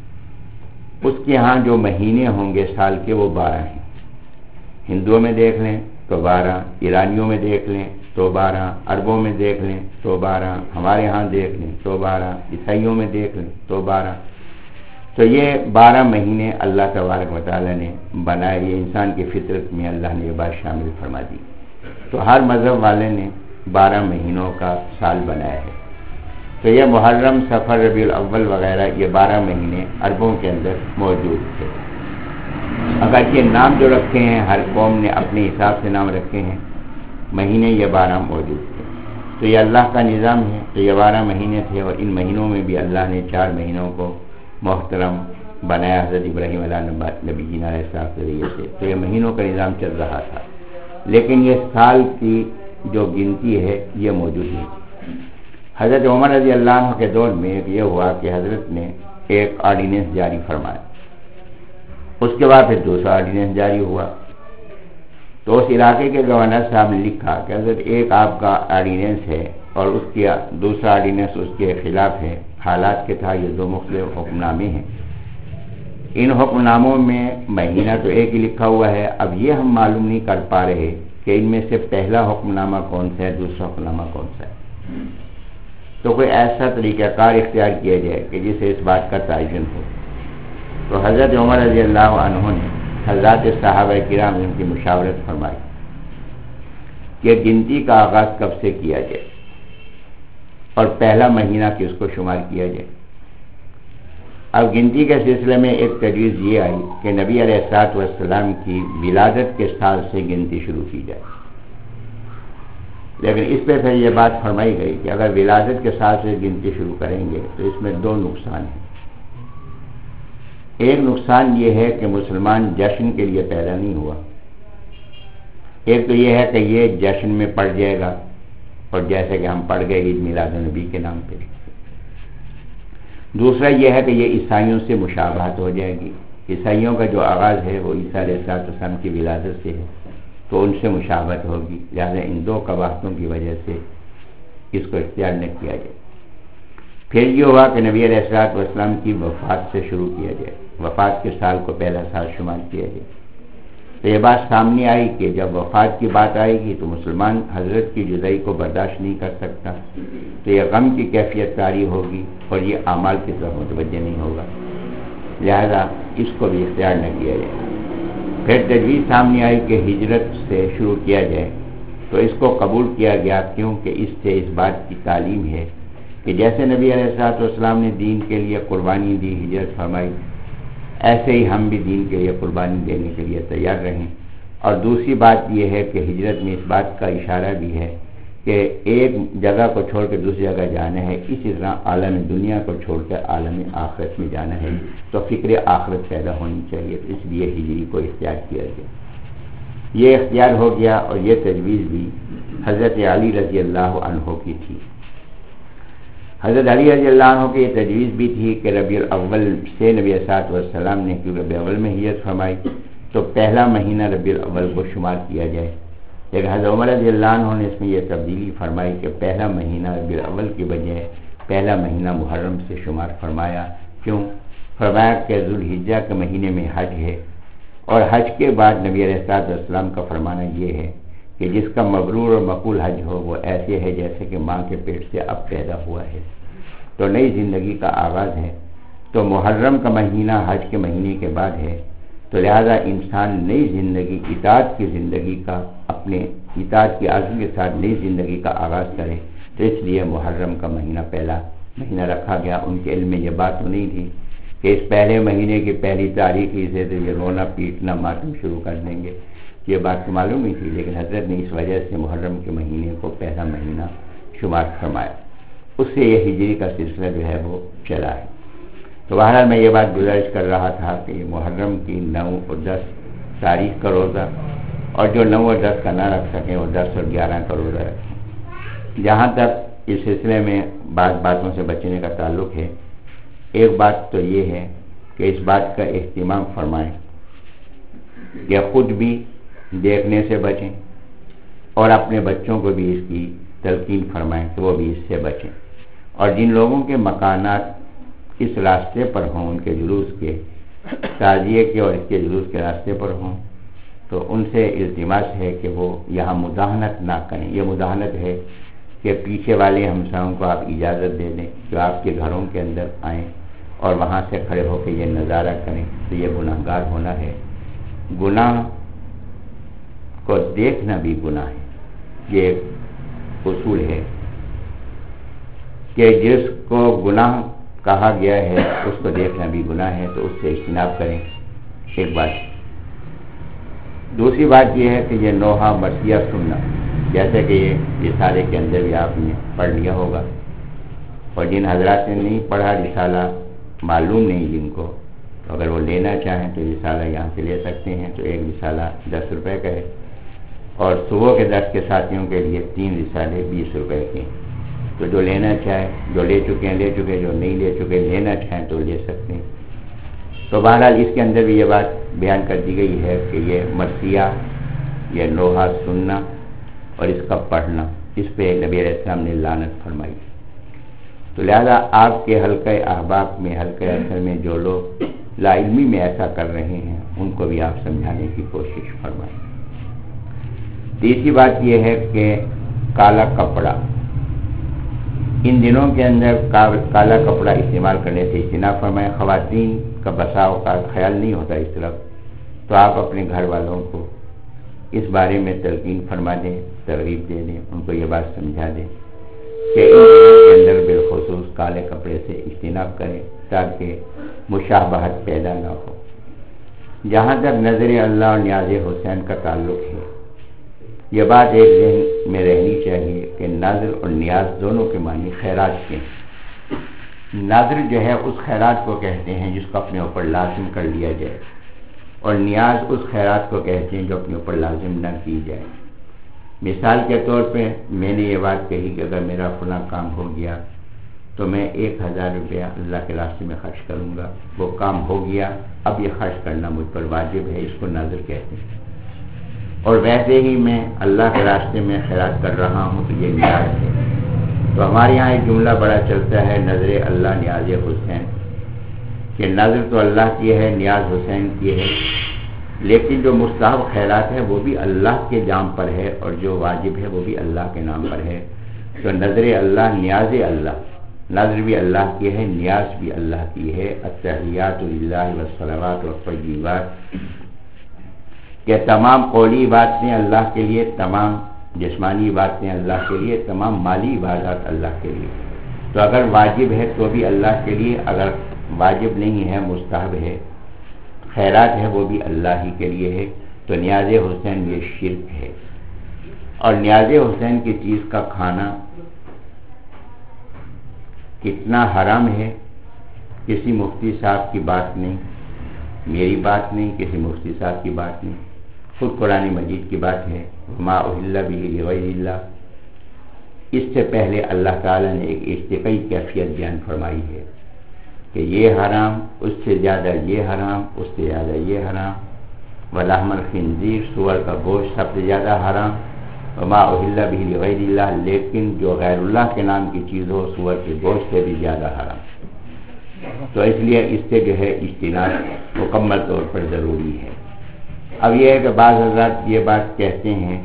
اس کے ہاں جو مہینے ہوں گے سال کے وہ بارہ ہیں۔ ہندوؤں میں دیکھ لیں تو بارہ، ایرانیوں میں دیکھ لیں تو بارہ، عربوں میں دیکھ لیں تو بارہ، ہمارے ہاں دیکھ لیں تو بارہ، عیسائیوں میں دیکھ لیں تو بارہ۔ تو یہ بارہ مہینے اللہ تبارک و تعالیٰ نے بنائے، یہ انسان کی فطرت میں اللہ نے یہ بات شامل فرما دی۔ تو ہر مذہب والے نے بارہ مہینوں کا سال بنایا ہے۔ تو یہ محرم، سفر، ربیع الاول وغیرہ یہ بارہ مہینے عربوں کے اندر موجود تھے۔ اگر یہ نام جو رکھے ہیں ہر قوم نے اپنے حساب سے نام رکھے ہیں، مہینے یہ بارہ موجود تھے، تو یہ اللہ کا نظام ہے، تو یہ بارہ مہینے تھے، اور ان مہینوں میں بھی اللہ نے چار مہینوں کو محترم بنایا حضرت ابراہیم علیہ نبی جینا علیہ السلام کے ذریعے سے، تو یہ مہینوں کا نظام چل رہا تھا، لیکن یہ سال کی جو گنتی ہے یہ موجود نہیں تھی۔ حضرت عمر رضی اللہ عنہ کے دور میں یہ ہوا کہ حضرت نے ایک آرڈیننس جاری فرمایا، اس کے بعد پھر دوسرا آرڈیننس جاری ہوا، تو اس علاقے کے گورنر صاحب نے لکھا کہ حضرت ایک آپ کا آرڈیننس ہے اور اس کے دوسرا آرڈیننس اس کے خلاف ہے، حالات کے تھا یہ دو مختلف حکم نامے ہیں، ان حکم ناموں میں مہینہ تو ایک ہی لکھا ہوا ہے، اب یہ ہم معلوم نہیں کر پا رہے کہ ان میں سے پہلا حکم نامہ کون سا ہے، دوسرا حکم نامہ کون سا ہے، تو کوئی ایسا طریقہ کار اختیار کیا جائے کہ جسے اس بات کا تعین ہو۔ تو حضرت عمر رضی اللہ عنہ نے حضرات صحابہ کرام ان کی مشاورت فرمائی کہ گنتی کا آغاز کب سے کیا جائے اور پہلا مہینہ کس کو شمار کیا جائے۔ اب گنتی کے سلسلے میں ایک تجویز یہ آئی کہ نبی علیہ الصلوۃ والسلام کی ولادت کے سال سے گنتی شروع کی جائے، لیکن اس پہ پھر یہ بات فرمائی گئی کہ اگر ولادت کے سال سے گنتی شروع کریں گے تو اس میں دو نقصان ہیں۔ ایک نقصان یہ ہے کہ مسلمان جشن کے لیے پیدا نہیں ہوا، ایک تو یہ ہے کہ یہ جشن میں پڑ جائے گا، اور جیسے کہ ہم پڑھ گئے عید میلاد النبی کے نام پہ۔ دوسرا یہ ہے کہ یہ عیسائیوں سے مشابہت ہو جائے گی، عیسائیوں کا جو آغاز ہے وہ عیسیٰ علیہ السلام کی ولادت سے ہے، تو ان سے مشابہت ہوگی، لہذا ان دو قباحتوں کی وجہ سے اس کو اختیار نہ کیا جائے۔ پھر یہ ہوا کہ نبی علیہ الصلوۃ والسلام کی وفات سے شروع کیا جائے، وفات کے سال کو پہلا سال شمار کیا جائے۔ تو یہ بات سامنے آئی کہ جب وفات کی بات آئے گی تو مسلمان حضرت کی جدائی کو برداشت نہیں کر سکتا، تو یہ غم کی کیفیت طاری ہوگی اور یہ اعمال کی طرف متوجہ نہیں ہوگا، لہذا اس کو بھی اختیار نہ کیا جائے۔ پھر تجویز سامنے آئی کہ ہجرت سے شروع کیا جائے، تو اس کو قبول کیا گیا کیونکہ اس سے اس بات کی تعلیم ہے کہ جیسے نبی علیہ الصلوۃ والسلام نے دین کے لیے قربانی دی، ہجرت فرمائی، ایسے ہی ہم بھی دین کے لیے قربانی دینے کے لیے تیار رہیں۔ اور دوسری بات یہ ہے کہ ہجرت میں اس بات کا اشارہ بھی ہے کہ ایک جگہ کو چھوڑ کے دوسری جگہ جانا ہے، اسی طرح عالم دنیا کو چھوڑ کر عالم آخرت میں جانا ہے، تو فکر آخرت پیدا ہونی چاہیے، اس لیے ہجری کو اختیار کیا گیا۔ یہ اختیار ہو گیا، اور یہ تجویز بھی حضرت علی رضی اللہ عنہ کی تھی۔ حضرت علی رضی اللہ عنہ کی یہ تجویز بھی تھی کہ ربیع الاول سے نبی صلی اللہ علیہ وسلم نے کیونکہ ربیع الاول میں ہجرت فرمائی تو پہلا مہینہ ربیع الاول کو شمار کیا جائے، لیکن حضرت عمر رضی اللہ عنہ نے اس میں یہ تبدیلی فرمائی کہ پہلا مہینہ ربیع الاول کی بجائے پہلا مہینہ محرم سے شمار فرمایا۔ کیوں؟ فرمایا کہ ذوالحجہ کے مہینے میں حج ہے، اور حج کے بعد نبی علیہ الصلوۃ والسلام کا فرمانا یہ ہے کہ جس کا مبرور اور مقبول حج ہو وہ ایسے ہے جیسے کہ ماں کے پیٹ سے اب پیدا ہوا ہے، تو نئی زندگی کا آغاز ہے، تو محرم کا مہینہ حج کے مہینے کے بعد ہے، تو لہذا انسان نئی زندگی، اطاعت کی زندگی کا، اپنے اطاعت کی عزم کے ساتھ نئی زندگی کا آغاز کرے، تو اس لیے محرم کا مہینہ پہلا مہینہ رکھا گیا۔ ان کے علم میں یہ بات تو نہیں تھی کہ اس پہلے مہینے کی پہلی تاریخ ہی سے تو یہ رونا پیٹنا ماتم شروع کر دیں گے، یہ بات تو معلوم نہیں تھی، لیکن حضرت نے اس وجہ سے محرم کے مہینے کو پہلا مہینہ شمار فرمایا، اس سے یہ ہجری کا سلسلہ جو ہے وہ چلا ہے۔ تو بہرحال میں یہ بات گزارش کر رہا تھا کہ یہ محرم کی نو اور دس تاریخ کا روزہ، اور جو نو اور دس کا نہ رکھ سکیں وہ دس اور گیارہ کا روزہ رکھیں۔ جہاں تک اس سلسلے میں بعض باتوں سے بچنے کا تعلق ہے، ایک بات تو یہ ہے کہ اس بات کا اہتمام فرمائیں کہ خود بھی دیکھنے سے بچیں اور اپنے بچوں کو بھی اس کی تلقین فرمائیں کہ وہ بھی اس سے بچیں، اور جن لوگوں کے مکانات اس راستے پر ہوں، ان کے جلوس کے، تعزیے کے اور اس کے جلوس کے راستے پر ہوں، تو ان سے التماس ہے کہ وہ یہاں مداہنت نہ کریں۔ یہ مداہنت ہے کہ پیچھے والے ہمسایوں کو آپ اجازت دے دیں جو آپ کے گھروں کے اندر آئیں اور وہاں سے کھڑے ہو کے یہ نظارہ کریں، تو یہ گناہ گار ہونا ہے۔ گناہ کو دیکھنا بھی گناہ ہے، یہ اصول ہے کہ جس کو گناہ کہا گیا ہے اس کو دیکھنا بھی گناہ ہے، تو اس سے اجتناب کریں، ایک بات۔ دوسری بات یہ ہے کہ یہ نوحہ مرثیہ سننا، جیسے کہ یہ رسالے کے اندر بھی آپ نے پڑھ لیا ہوگا، اور جن حضرات نے نہیں پڑھا رسالہ، معلوم نہیں جن کو، تو اگر وہ لینا چاہیں تو رسالہ یہاں سے لے سکتے ہیں۔ تو ایک رسالہ دس روپے کا ہے، اور صبح کے درس کے ساتھیوں کے لیے تین رسالے بیس روپے کے ہیں۔ تو جو لینا چاہے، جو لے چکے ہیں لے چکے، جو نہیں لے چکے لینا چاہیں تو لے سکتے ہیں۔ تو بہرحال اس کے اندر بھی یہ بات بیان کر دی گئی ہے کہ یہ مرثیہ، یہ نوحہ سننا اور اس کا پڑھنا، اس پہ نبی علیہ السلام نے لعنت فرمائی۔ تو لہذا آپ کے حلقہ احباب میں، حلقہ اصل میں جو لوگ لا علمی میں ایسا کر رہے ہیں، ان کو بھی آپ سمجھانے کی کوشش فرمائیں۔ تیسری بات یہ ہے کہ کالا کپڑا، ان دنوں کے اندر کالا کپڑا استعمال کرنے سے اجتناب فرمائیں۔ خواتین کا بساؤ کا خیال نہیں ہوتا اس طرف، تو آپ اپنے گھر والوں کو اس بارے میں تلقین فرما دیں، ترغیب دے دیں، ان کو یہ بات سمجھا دیں کہ ان دنوں کے اندر بالخصوص کالے کپڑے سے اجتناب کریں تاکہ مشابہت پیدا نہ ہو۔ جہاں تک نظر اللہ اور نیاز حسین کا تعلق ہے، یہ بات ایک ذہن میں رہنی چاہیے کہ نظر اور نیاز دونوں کے معنی خیرات کے ہیں۔ نظر جو ہے اس خیرات کو کہتے ہیں جس کو اپنے اوپر لازم کر لیا جائے، اور نیاز اس خیرات کو کہتے ہیں جو اپنے اوپر لازم نہ کی جائے۔ مثال کے طور پہ میں نے یہ بات کہی کہ اگر میرا فلاں کام ہو گیا تو میں ایک ہزار روپیہ اللہ کے راستے میں خرچ کروں گا، وہ کام ہو گیا، اب یہ خرچ کرنا مجھ پر واجب ہے، اس کو نظر کہتے ہیں۔ اور ویسے ہی میں اللہ کے راستے میں خیرات کر رہا ہوں تو یہ نیاز ہے۔ تو ہمارے یہاں ایک جملہ بڑا چلتا ہے، نظر اللہ نیاز حسین، کہ نظر تو اللہ کی ہے، نیاز حسین کی ہے، لیکن جو مستحب خیرات ہے وہ بھی اللہ کے جام پر ہے، اور جو واجب ہے وہ بھی اللہ کے نام پر ہے۔ تو نظر اللہ، نیاز اللہ، نظر بھی اللہ کی ہے، نیاز بھی اللہ کی ہے۔ التحیات للہ والصلوات والطیبات، کہ تمام قولی باتیں اللہ کے لیے، تمام جسمانی باتیں اللہ کے لیے، تمام مالی عبادات اللہ کے لیے۔ تو اگر واجب ہے تو بھی اللہ کے لیے، اگر واجب نہیں ہے، مستحب ہے، خیرات ہے، وہ بھی اللہ ہی کے لیے ہے۔ تو نیاز حسین یہ شرک ہے، اور نیاز حسین کی چیز کا کھانا کتنا حرام ہے، کسی مفتی صاحب کی بات نہیں، میری بات نہیں، کسی مفتی صاحب کی بات نہیں، خود قرآن مجید کی بات ہے، ما احل بہ لغیر اللہ۔ اس سے پہلے اللہ تعالیٰ نے ایک اشتقائی کیفیت بیان فرمائی ہے کہ یہ حرام، اس سے زیادہ یہ حرام، اس سے زیادہ یہ حرام، ولحم الخنزیر، سور کا گوشت سب سے زیادہ حرام، وما احل بہ لغیر اللہ، لیکن جو غیر اللہ کے نام کی چیز ہو، سور کے گوشت سے بھی زیادہ حرام۔ تو اس لیے اس سے جو ہے اجتناب مکمل طور پر ضروری ہے۔ اب یہ ہے کہ بعض حضرات یہ بات کہتے ہیں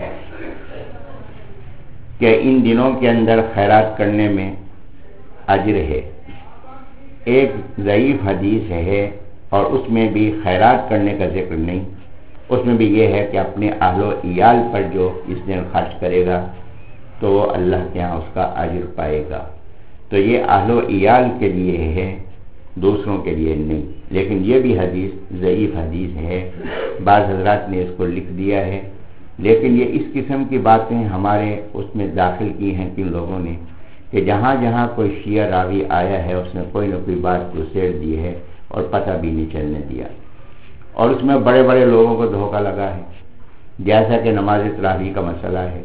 کہ ان دنوں کے اندر خیرات کرنے میں اجر ہے۔ ایک ضعیف حدیث ہے اور اس میں بھی خیرات کرنے کا ذکر نہیں، اس میں بھی یہ ہے کہ اپنے اہل و عیال پر جو اس دن خرچ کرے گا تو وہ اللہ کے ہاں اس کا اجر پائے گا۔ تو یہ اہل و عیال کے لیے ہے، دوسروں کے لیے نہیں۔ لیکن یہ بھی حدیث ضعیف حدیث ہے، بعض حضرات نے اس کو لکھ دیا ہے، لیکن یہ اس قسم کی باتیں ہمارے اس میں داخل کی ہیں کن لوگوں نے کہ جہاں جہاں کوئی شیعہ راوی آیا ہے اس نے کوئی نہ کوئی بات کو سیڑ دی ہے اور پتہ بھی نہیں چلنے دیا، اور اس میں بڑے بڑے لوگوں کو دھوکہ لگا ہے، جیسا کہ نماز تراویح کا مسئلہ ہے۔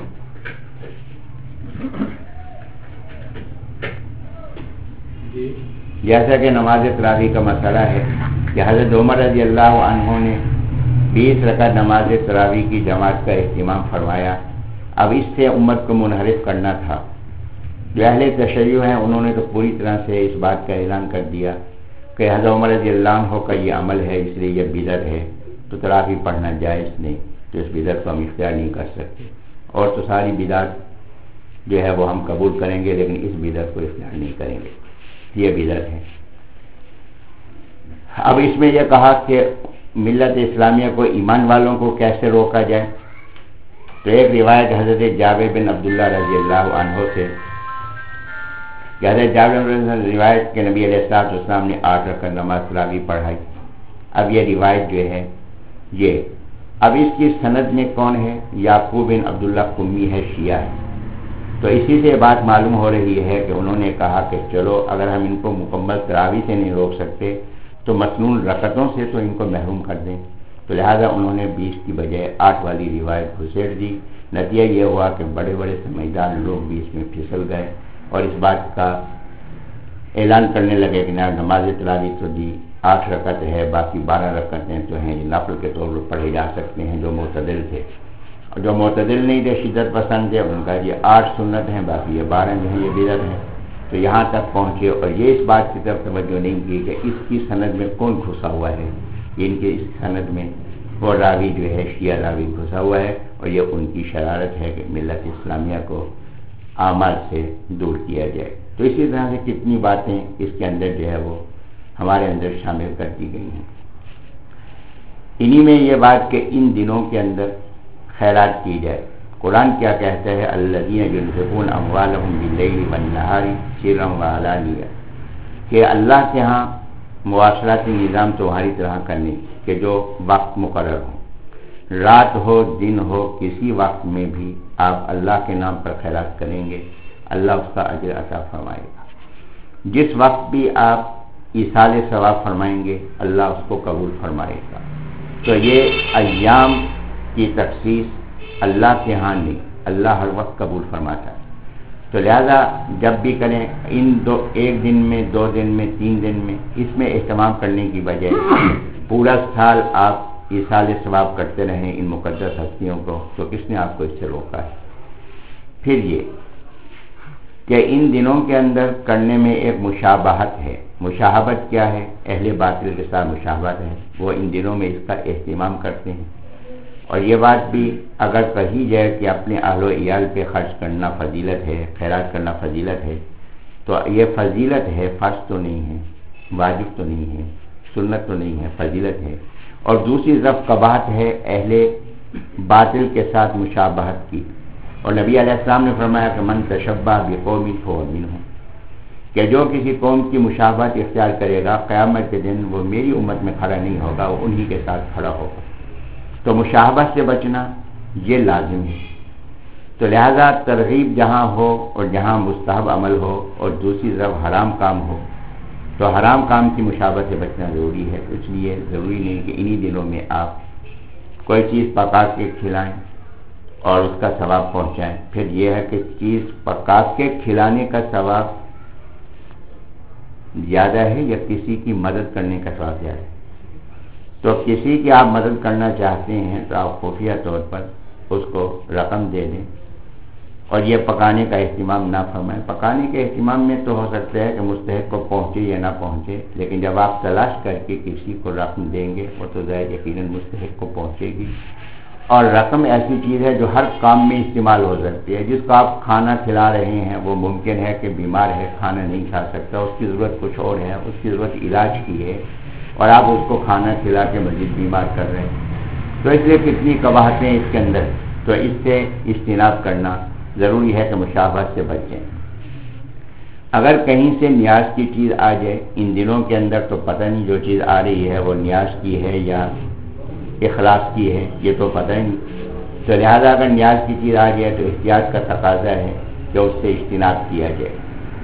جیسا کہ نماز تراویح کا مسئلہ ہے کہ حضرت عمر رضی اللہ عنہ نے بیس رکعت نماز تراویح کی جماعت کا اہتمام فرمایا۔ اب اس سے امت کو منحرف کرنا تھا۔ جو اہل تشیع ہیں انہوں نے تو پوری طرح سے اس بات کا اعلان کر دیا کہ حضرت عمر رضی اللہ عنہ کا یہ عمل ہے، اس لیے یہ بدعت ہے، تو تراویح پڑھنا جائز نہیں، تو اس بدعت کو ہم اختیار نہیں کر سکتے، اور تو ساری بدعت جو ہے وہ ہم قبول کریں گے لیکن اس بدعت کو اختیار نہیں کریں گے، یہ بدعت ہے۔ اب اس میں یہ کہا کہ ملت اسلامیہ کو، ایمان والوں کو کیسے روکا جائے، تو ایک روایت حضرت جابر بن عبداللہ رضی اللہ عنہ سے کہ حضرت جابر بن عبداللہ روایت کے نبی علیہ السلام نے آٹھ رکعت نماز تراویح پڑھائی۔ اب یہ روایت جو ہے یہ اب اس کی سند میں کون ہے؟ یعقوب بن عبداللہ قمی ہے، شیعہ ہے۔ تو اسی سے بات معلوم ہو رہی ہے کہ انہوں نے کہا کہ چلو اگر ہم ان کو مکمل تراویح سے نہیں روک سکتے تو مسنون رکعتوں سے تو ان کو محروم کر دیں، تو لہذا انہوں نے بیس کی بجائے آٹھ والی روایت گھسیٹ دی۔ نتیجہ یہ ہوا کہ بڑے بڑے سمجھدار لوگ بھی اس میں پھسل گئے اور اس بات کا اعلان کرنے لگے کہ نماز تراویح تو دی آٹھ رکعت ہے، باقی بارہ رکعتیں تو ہیں یہ نفل کے طور پر پڑھے جا سکتے ہیں جو معتدل تھے، اور جو معتدل نہیں تھے شدت پسند تھے ان کا یہ آٹھ سنت ہیں، باقی یہ بارہ جو ہیں یہ بدعت ہیں۔ تو یہاں تک پہنچے اور یہ اس بات کی طرف توجہ نہیں کی کہ اس کی سند میں کون گھسا ہوا ہے، ان کے اس سند میں وہ راوی جو ہے شیعہ راوی گھسا ہوا ہے، اور یہ ان کی شرارت ہے کہ ملت اسلامیہ کو اعمال سے دور کیا جائے۔ تو اسی طرح سے کتنی باتیں اس کے اندر جو ہے وہ ہمارے اندر شامل کر دی گئی ہیں۔ انہی میں یہ بات کہ ان دنوں کے اندر خیرات کی جائے۔ قرآن کیا کہتا ہے؟ الذین ينفقون اموالهم باللیل والنہار سرا وعلانیہ، کہ اللہ کے ہاں مواصلاتی نظام تمہاری طرح کرنے کہ جو وقت مقرر ہو، رات ہو دن ہو کسی وقت میں بھی آپ اللہ کے نام پر خیرات کریں گے، اللہ اس کا اجر عطا فرمائے گا۔ جس وقت بھی آپ ایصال ثواب فرمائیں گے اللہ اس کو قبول فرمائے گا۔ تو یہ ایام کی تخصیص اللہ کے ہاں نہیں، اللہ ہر وقت قبول فرماتا ہے۔ تو لہذا جب بھی کریں ان دو ایک دن میں، دو دن میں، تین دن میں، اس میں اہتمام کرنے کی بجائے پورا سال آپ ایصال ثواب کرتے رہیں ان مقدس ہستیوں کو، تو کس نے آپ کو اس سے روکا ہے؟ پھر یہ کہ ان دنوں کے اندر کرنے میں ایک مشابہت ہے۔ مشابہت کیا ہے؟ اہل باطل کے ساتھ مشابہت ہے، وہ ان دنوں میں اس کا اہتمام کرتے ہیں۔ اور یہ بات بھی اگر کہی جائے کہ اپنے اہل و عیال پہ خرچ کرنا فضیلت ہے، خیرات کرنا فضیلت ہے، تو یہ فضیلت ہے، فرض تو نہیں ہے، واجب تو نہیں ہے، سنت تو نہیں ہے، فضیلت ہے۔ اور دوسری طرف قباحت ہے اہل باطل کے ساتھ مشابہت کی، اور نبی علیہ السلام نے فرمایا کہ من تشبہ بقوم فہو منہم، کہ جو کسی قوم کی مشابہت اختیار کرے گا قیامت کے دن وہ میری امت میں کھڑا نہیں ہوگا، وہ انہی کے ساتھ کھڑا ہوگا۔ تو مشابہت سے بچنا یہ لازم ہے۔ تو لہذا ترغیب جہاں ہو اور جہاں مستحب عمل ہو اور دوسری طرف حرام کام ہو تو حرام کام کی مشابہت سے بچنا ضروری ہے۔ اس لیے ضروری نہیں کہ انہی دنوں میں آپ کوئی چیز پکا کے کھلائیں اور اس کا ثواب پہنچائیں۔ پھر یہ ہے کہ چیز پکا کے کھلانے کا ثواب زیادہ ہے یا کسی کی مدد کرنے کا ثواب زیادہ ہے؟ تو کسی کی آپ مدد کرنا چاہتے ہیں تو آپ خفیہ طور پر اس کو رقم دے دیں اور یہ پکانے کا اہتمام نہ فرمائیں۔ پکانے کے اہتمام میں تو ہو سکتا ہے کہ مستحق کو پہنچے یا نہ پہنچے، لیکن جب آپ تلاش کر کے کسی کو رقم دیں گے وہ تو ظاہر یقیناً مستحق کو پہنچے گی۔ اور رقم ایسی چیز ہے جو ہر کام میں استعمال ہو سکتی ہے۔ جس کو آپ کھانا کھلا رہے ہیں وہ ممکن ہے کہ بیمار ہے، کھانا نہیں کھا سکتا، اس کی ضرورت کچھ اور ہے، اس کی ضرورت علاج کی ہے، اور آپ اس کو کھانا کھلا کے مزید بیمار کر رہے ہیں۔ تو اس لیے کتنی قباحتیں اس کے اندر، تو اس سے اجتناب کرنا ضروری ہے کہ مشابہت سے بچیں۔ اگر کہیں سے نیاز کی چیز آ جائے ان دنوں کے اندر تو پتہ نہیں جو چیز آ رہی ہے وہ نیاز کی ہے یا اخلاص کی ہے، یہ تو پتہ ہی نہیں۔ تو لہذا اگر نیاز کی چیز آ جائے تو احتیاط کا تقاضا ہے کہ اس سے اجتناب کیا جائے۔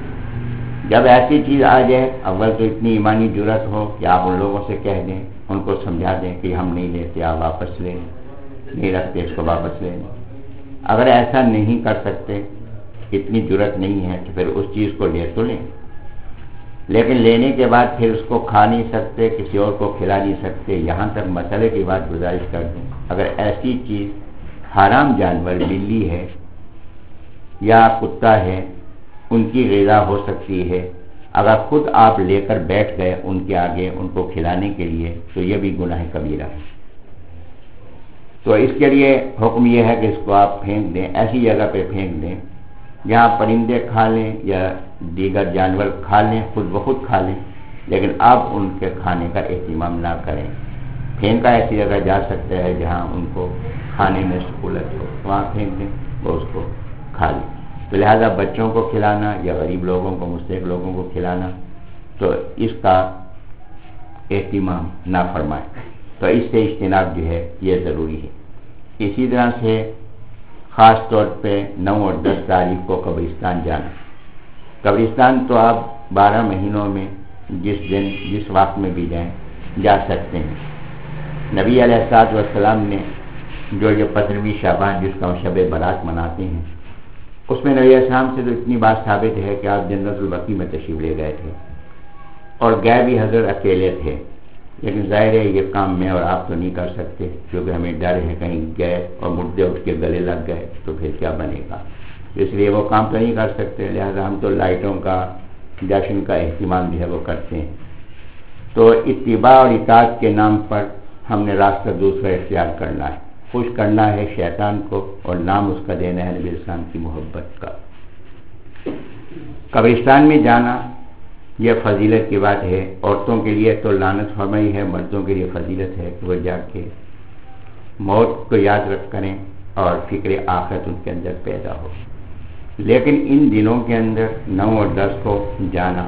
جب ایسی چیز آ جائے اول تو اتنی ایمانی جرات ہو کہ آپ ان لوگوں سے کہہ دیں، ان کو سمجھا دیں کہ ہم نہیں لیتے، آپ واپس لیں، نہیں رکھتے اس کو واپس لیں۔ اگر ایسا نہیں کر سکتے، اتنی جرات نہیں ہے تو پھر اس چیز کو لے تو لیں، لیکن لینے کے بعد پھر اس کو کھا نہیں سکتے، کسی اور کو کھلا نہیں سکتے، یہاں تک مسئلے کی بات گزارش کر دیں اگر ایسی چیز حرام جانور بلی ہے یا کتا ہے ان کی غذا ہو سکتی ہے، اگر خود آپ لے کر بیٹھ گئے ان کے آگے ان کو کھلانے کے لیے تو یہ بھی گناہ کبیرہ ہے۔ تو اس کے لیے حکم یہ ہے کہ اس کو آپ پھینک دیں، ایسی جگہ پہ پھینک دیں جہاں پرندے کھا لیں یا دیگر جانور کھا لیں، خود بخود کھا لیں، لیکن آپ ان کے کھانے کا اہتمام نہ کریں۔ پھینکا ایسی جگہ جا سکتا ہے جہاں ان کو کھانے میں سہولت ہو، وہاں پھینک دیں، وہ اس کو کھا لیں۔ تو لہذا بچوں کو کھلانا یا غریب لوگوں کو، مستحق لوگوں کو کھلانا، تو اس کا اہتمام نہ فرمائیں۔ تو اس سے اجتناب جو ہے یہ ضروری ہے۔ اسی طرح سے خاص طور پہ نو اور دس تاریخ کو قبرستان جانا۔ قبرستان تو آپ بارہ مہینوں میں جس دن جس وقت میں بھی جائیں جا سکتے ہیں۔ نبی علیہ الصلوۃ والسلام نے جو یہ پندرہویں شعبان جس کا شب برات مناتے ہیں، اس میں نبی علیہ السلام سے تو اتنی بات ثابت ہے کہ آپ جنت البقیع میں تشریف لے گئے تھے اور گئے بھی حضرت اکیلے تھے، لیکن ظاہر ہے یہ کام میں اور آپ تو نہیں کر سکتے، کیونکہ ہمیں ڈر ہے کہیں گئے اور مردے اٹھ کے گلے لگ گئے تو پھر کیا بنے گا، اس لیے وہ کام تو نہیں کر سکتے، لہذا ہم تو لائٹوں کا جشن کا اہتمام جو ہے وہ کرتے ہیں۔ تو اتباع اور اطاعت کے نام پر ہم نے راستہ دوسرا اختیار کرنا ہے، خوش کرنا ہے شیطان کو اور نام اس کا دینا ہے نبی اسلام کی محبت کا۔ قبرستان میں جانا یہ فضیلت کی بات ہے، عورتوں کے لیے تو لعنت فرمائی ہے، مردوں کے لیے فضیلت ہے کہ وہ جا کے موت کو یاد رکھ کریں اور فکر آخرت ان کے اندر پیدا ہو۔ لیکن ان دنوں کے اندر نو اور دس کو جانا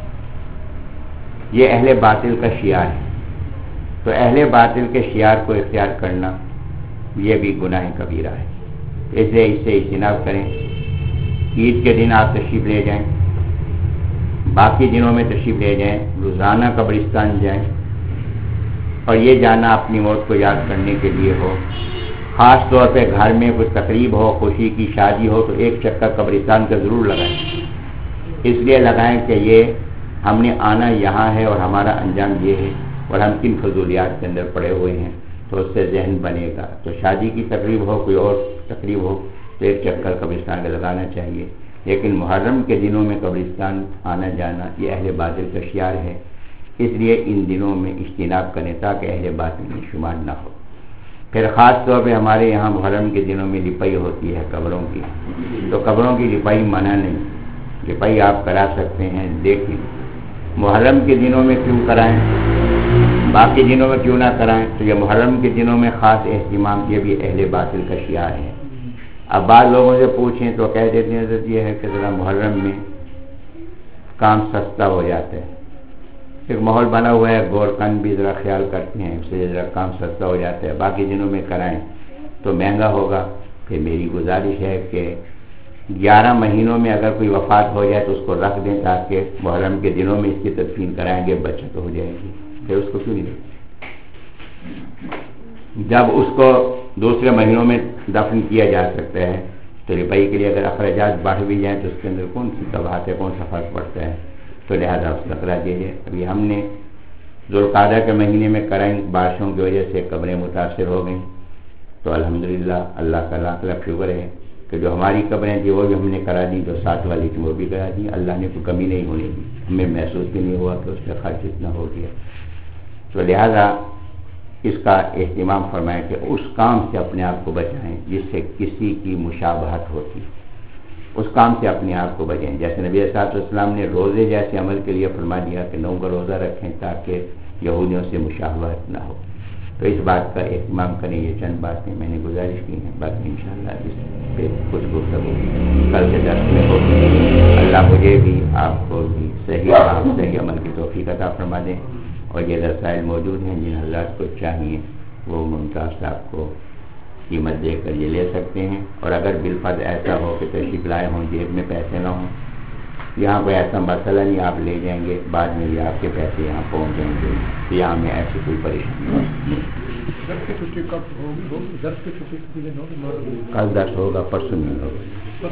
یہ اہل باطل کا شعار ہے، تو اہل باطل کے شعار کو اختیار کرنا یہ بھی گناہ کبیرہ ہے، اس لیے اس سے اجتناب کریں۔ عید کے دن آپ تشریف لے جائیں، باقی دنوں میں تشریف لے جائیں، روزانہ قبرستان جائیں، اور یہ جانا اپنی موت کو یاد کرنے کے لیے ہو۔ خاص طور پہ گھر میں کوئی تقریب ہو، خوشی کی شادی ہو تو ایک چکر قبرستان کا ضرور لگائیں، اس لیے لگائیں کہ یہ ہم نے آنا یہاں ہے اور ہمارا انجام یہ ہے اور ہم کن فضولیات کے اندر پڑے ہوئے ہیں، تو اس سے ذہن بنے گا۔ تو شادی کی تقریب ہو، کوئی اور تقریب ہو تو ایک چکر قبرستان کا لگانا چاہیے، لیکن محرم کے دنوں میں قبرستان آنا جانا یہ اہل باطل کا شعار ہے، اس لیے ان دنوں میں اجتناب کریں تاکہ اہل باطل میں شمار نہ ہو۔ پھر خاص طور پہ ہمارے یہاں محرم کے دنوں میں لپائی ہوتی ہے قبروں کی، تو قبروں کی لپائی منع نہیں، لپائی آپ کرا سکتے ہیں، لیکن محرم کے دنوں میں کیوں کرائیں، باقی دنوں میں کیوں نہ کرائیں؟ تو یہ محرم کے دنوں میں خاص اہتمام یہ بھی اہل باطل کا شعار ہے۔ اب بعض لوگوں سے پوچھیں تو کہہ دیتے ہیں حضرت یہ ہے کہ ذرا محرم میں کام سستا ہو جاتا ہے، ایک ماحول بنا ہوا ہے، گورکن بھی ذرا خیال کرتے ہیں، اس سے ذرا کام سستا ہو جاتا ہے، باقی دنوں میں کرائیں تو مہنگا ہوگا۔ پھر میری گزارش ہے کہ گیارہ مہینوں میں اگر کوئی وفات ہو جائے تو اس کو رکھ دیں تاکہ محرم کے دنوں میں اس کی تدفین کرائیں گے، بچت ہو جائے گی، پھر اس کو کیوں نہیں دیں؟ جب اس کو دوسرے مہینوں میں دفن کیا جا سکتا ہے تو رپائی کے لیے اگر اخراجات بڑھ بھی جائیں تو اس کے اندر کون سی کباہت ہے، کون سا فرق پڑتا ہے؟ تو لہٰذا اس کا کرا دیجیے۔ ابھی ہم نے ذوالقعدہ کے مہینے میں کرائیں، بارشوں کی وجہ سے قبریں متاثر ہو گئیں، تو الحمدللہ اللہ کا لاکھ لاکھ شکر ہے کہ جو ہماری قبریں تھیں وہ بھی ہم نے کرا دی، جو ساتھ والی تھی وہ بھی کرا دی، اللہ نے کوئی کمی نہیں ہونے دی، ہمیں محسوس بھی نہیں ہوا کہ اس کا خرچ اتنا ہو گیا۔ تو لہٰذا اس کا اہتمام فرمائیں کہ اس کام سے اپنے آپ کو بچائیں جس سے کسی کی مشابہت ہوتی، اس کام سے اپنے آپ کو بچائیں۔ جیسے نبی صلی اللہ علیہ وسلم نے روزے جیسے عمل کے لیے فرما دیا کہ نو کا روزہ رکھیں تاکہ یہودیوں سے مشابہت نہ ہو، تو اس بات کا اہتمام کریں۔ یہ چند باتیں میں نے گزارش کی ہیں، باقی انشاءاللہ اس پہ کچھ گفتگو کل کے درس میں ہوگی۔ اللہ مجھے بھی آپ کو بھی صحیح کام صحیح عمل کی توفیق عطا فرما دیں، اور یہ رسائل موجود ہیں، جن حضرات کو چاہیے وہ ممتاز صاحب کو قیمت دے کر یہ لے سکتے ہیں، اور اگر بالفرض ایسا ہو کہ تشریف لائے ہوں جیب میں پیسے نہ ہوں، یہاں کوئی ایسا مسئلہ نہیں، آپ لے جائیں گے، بعد میں یہ آپ کے پیسے یہاں پہنچ جائیں گے، یہاں میں ایسی کوئی پریشانی نہیں۔ کل دس ہوگا، پرسوں نہیں ہوگا،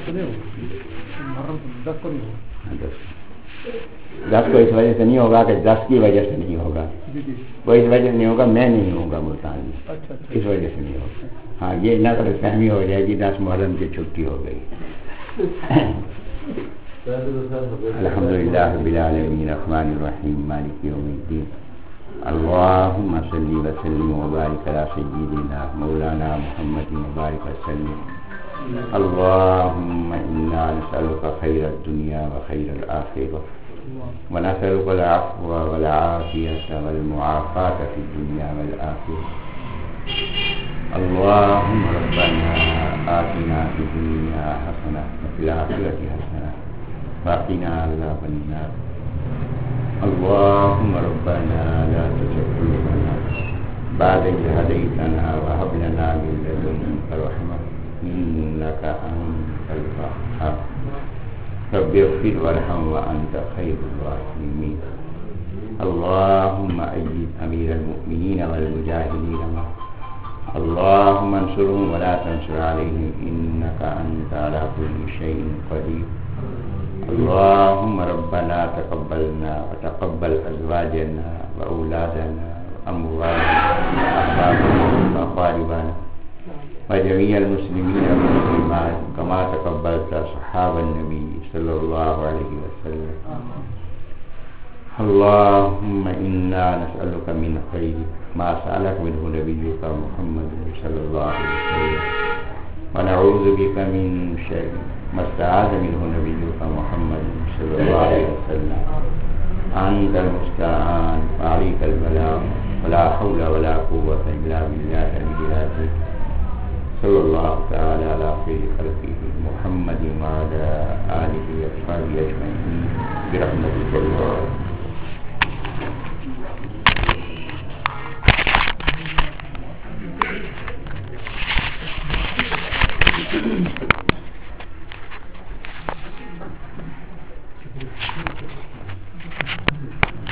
دس کو اس وجہ سے نہیں ہوگا کہ دس کی وجہ سے نہیں ہوگا، وہ اس وجہ سے نہیں ہوگا میں نہیں ہوں گا ملتان میں، اس وجہ سے نہیں ہوگا۔ ہاں یہ نہ غلط فہمی ہو جائے گی، دس محرم کی چھٹی ہو گئی۔ الحمدللہ رب العالمین الرحمن الرحیم مالک یوم الدین اللہم صلی وسلم وبارک علی سیدنا مولانا محمد وبارک وسلم اللہم انا نسألک خیر الدنیا وخیر الآخرہ ونسألک العفو والعافیة والمعافاة في الدنيا والآخرة اللهم ربنا آتنا في الدنيا حسنة وفي الآخرة حسنة وقنا عذاب النار اللهم ربنا لا تزغ قلوبنا بعد إذ هديتنا وهب لنا من لدنك رحمة إنك أنت الوهاب رب اغفر وارحم وأنت خير الراحمين اللهم أيد أمير المؤمنين والمجاهدين معه اللهم انصرهم ولا تنصر عليهم إنك أنت على كل شيء قدير اللهم ربنا تقبلنا وتقبل أزواجنا وأولادنا وأموالنا وأحبابنا وأقاربنا وجميع المسلمين والمسلمات كما تقبلت أصحاب النبي صلى الله عليه وسلم اللهم إنا نسألك من خير ما سألك منه نبيك محمد صلى الله عليه وسلم ونعوذ بك من شر ما استعاذ منه نبيك محمد صلى الله عليه وسلم أنت المستعان وعليك البلاغ ولا حول ولا قوة إلا بالله العلي العظيم صلى الله تعالى على خير خلقه محمد وعلى آله وصحبه أجمعين برحمتك الله.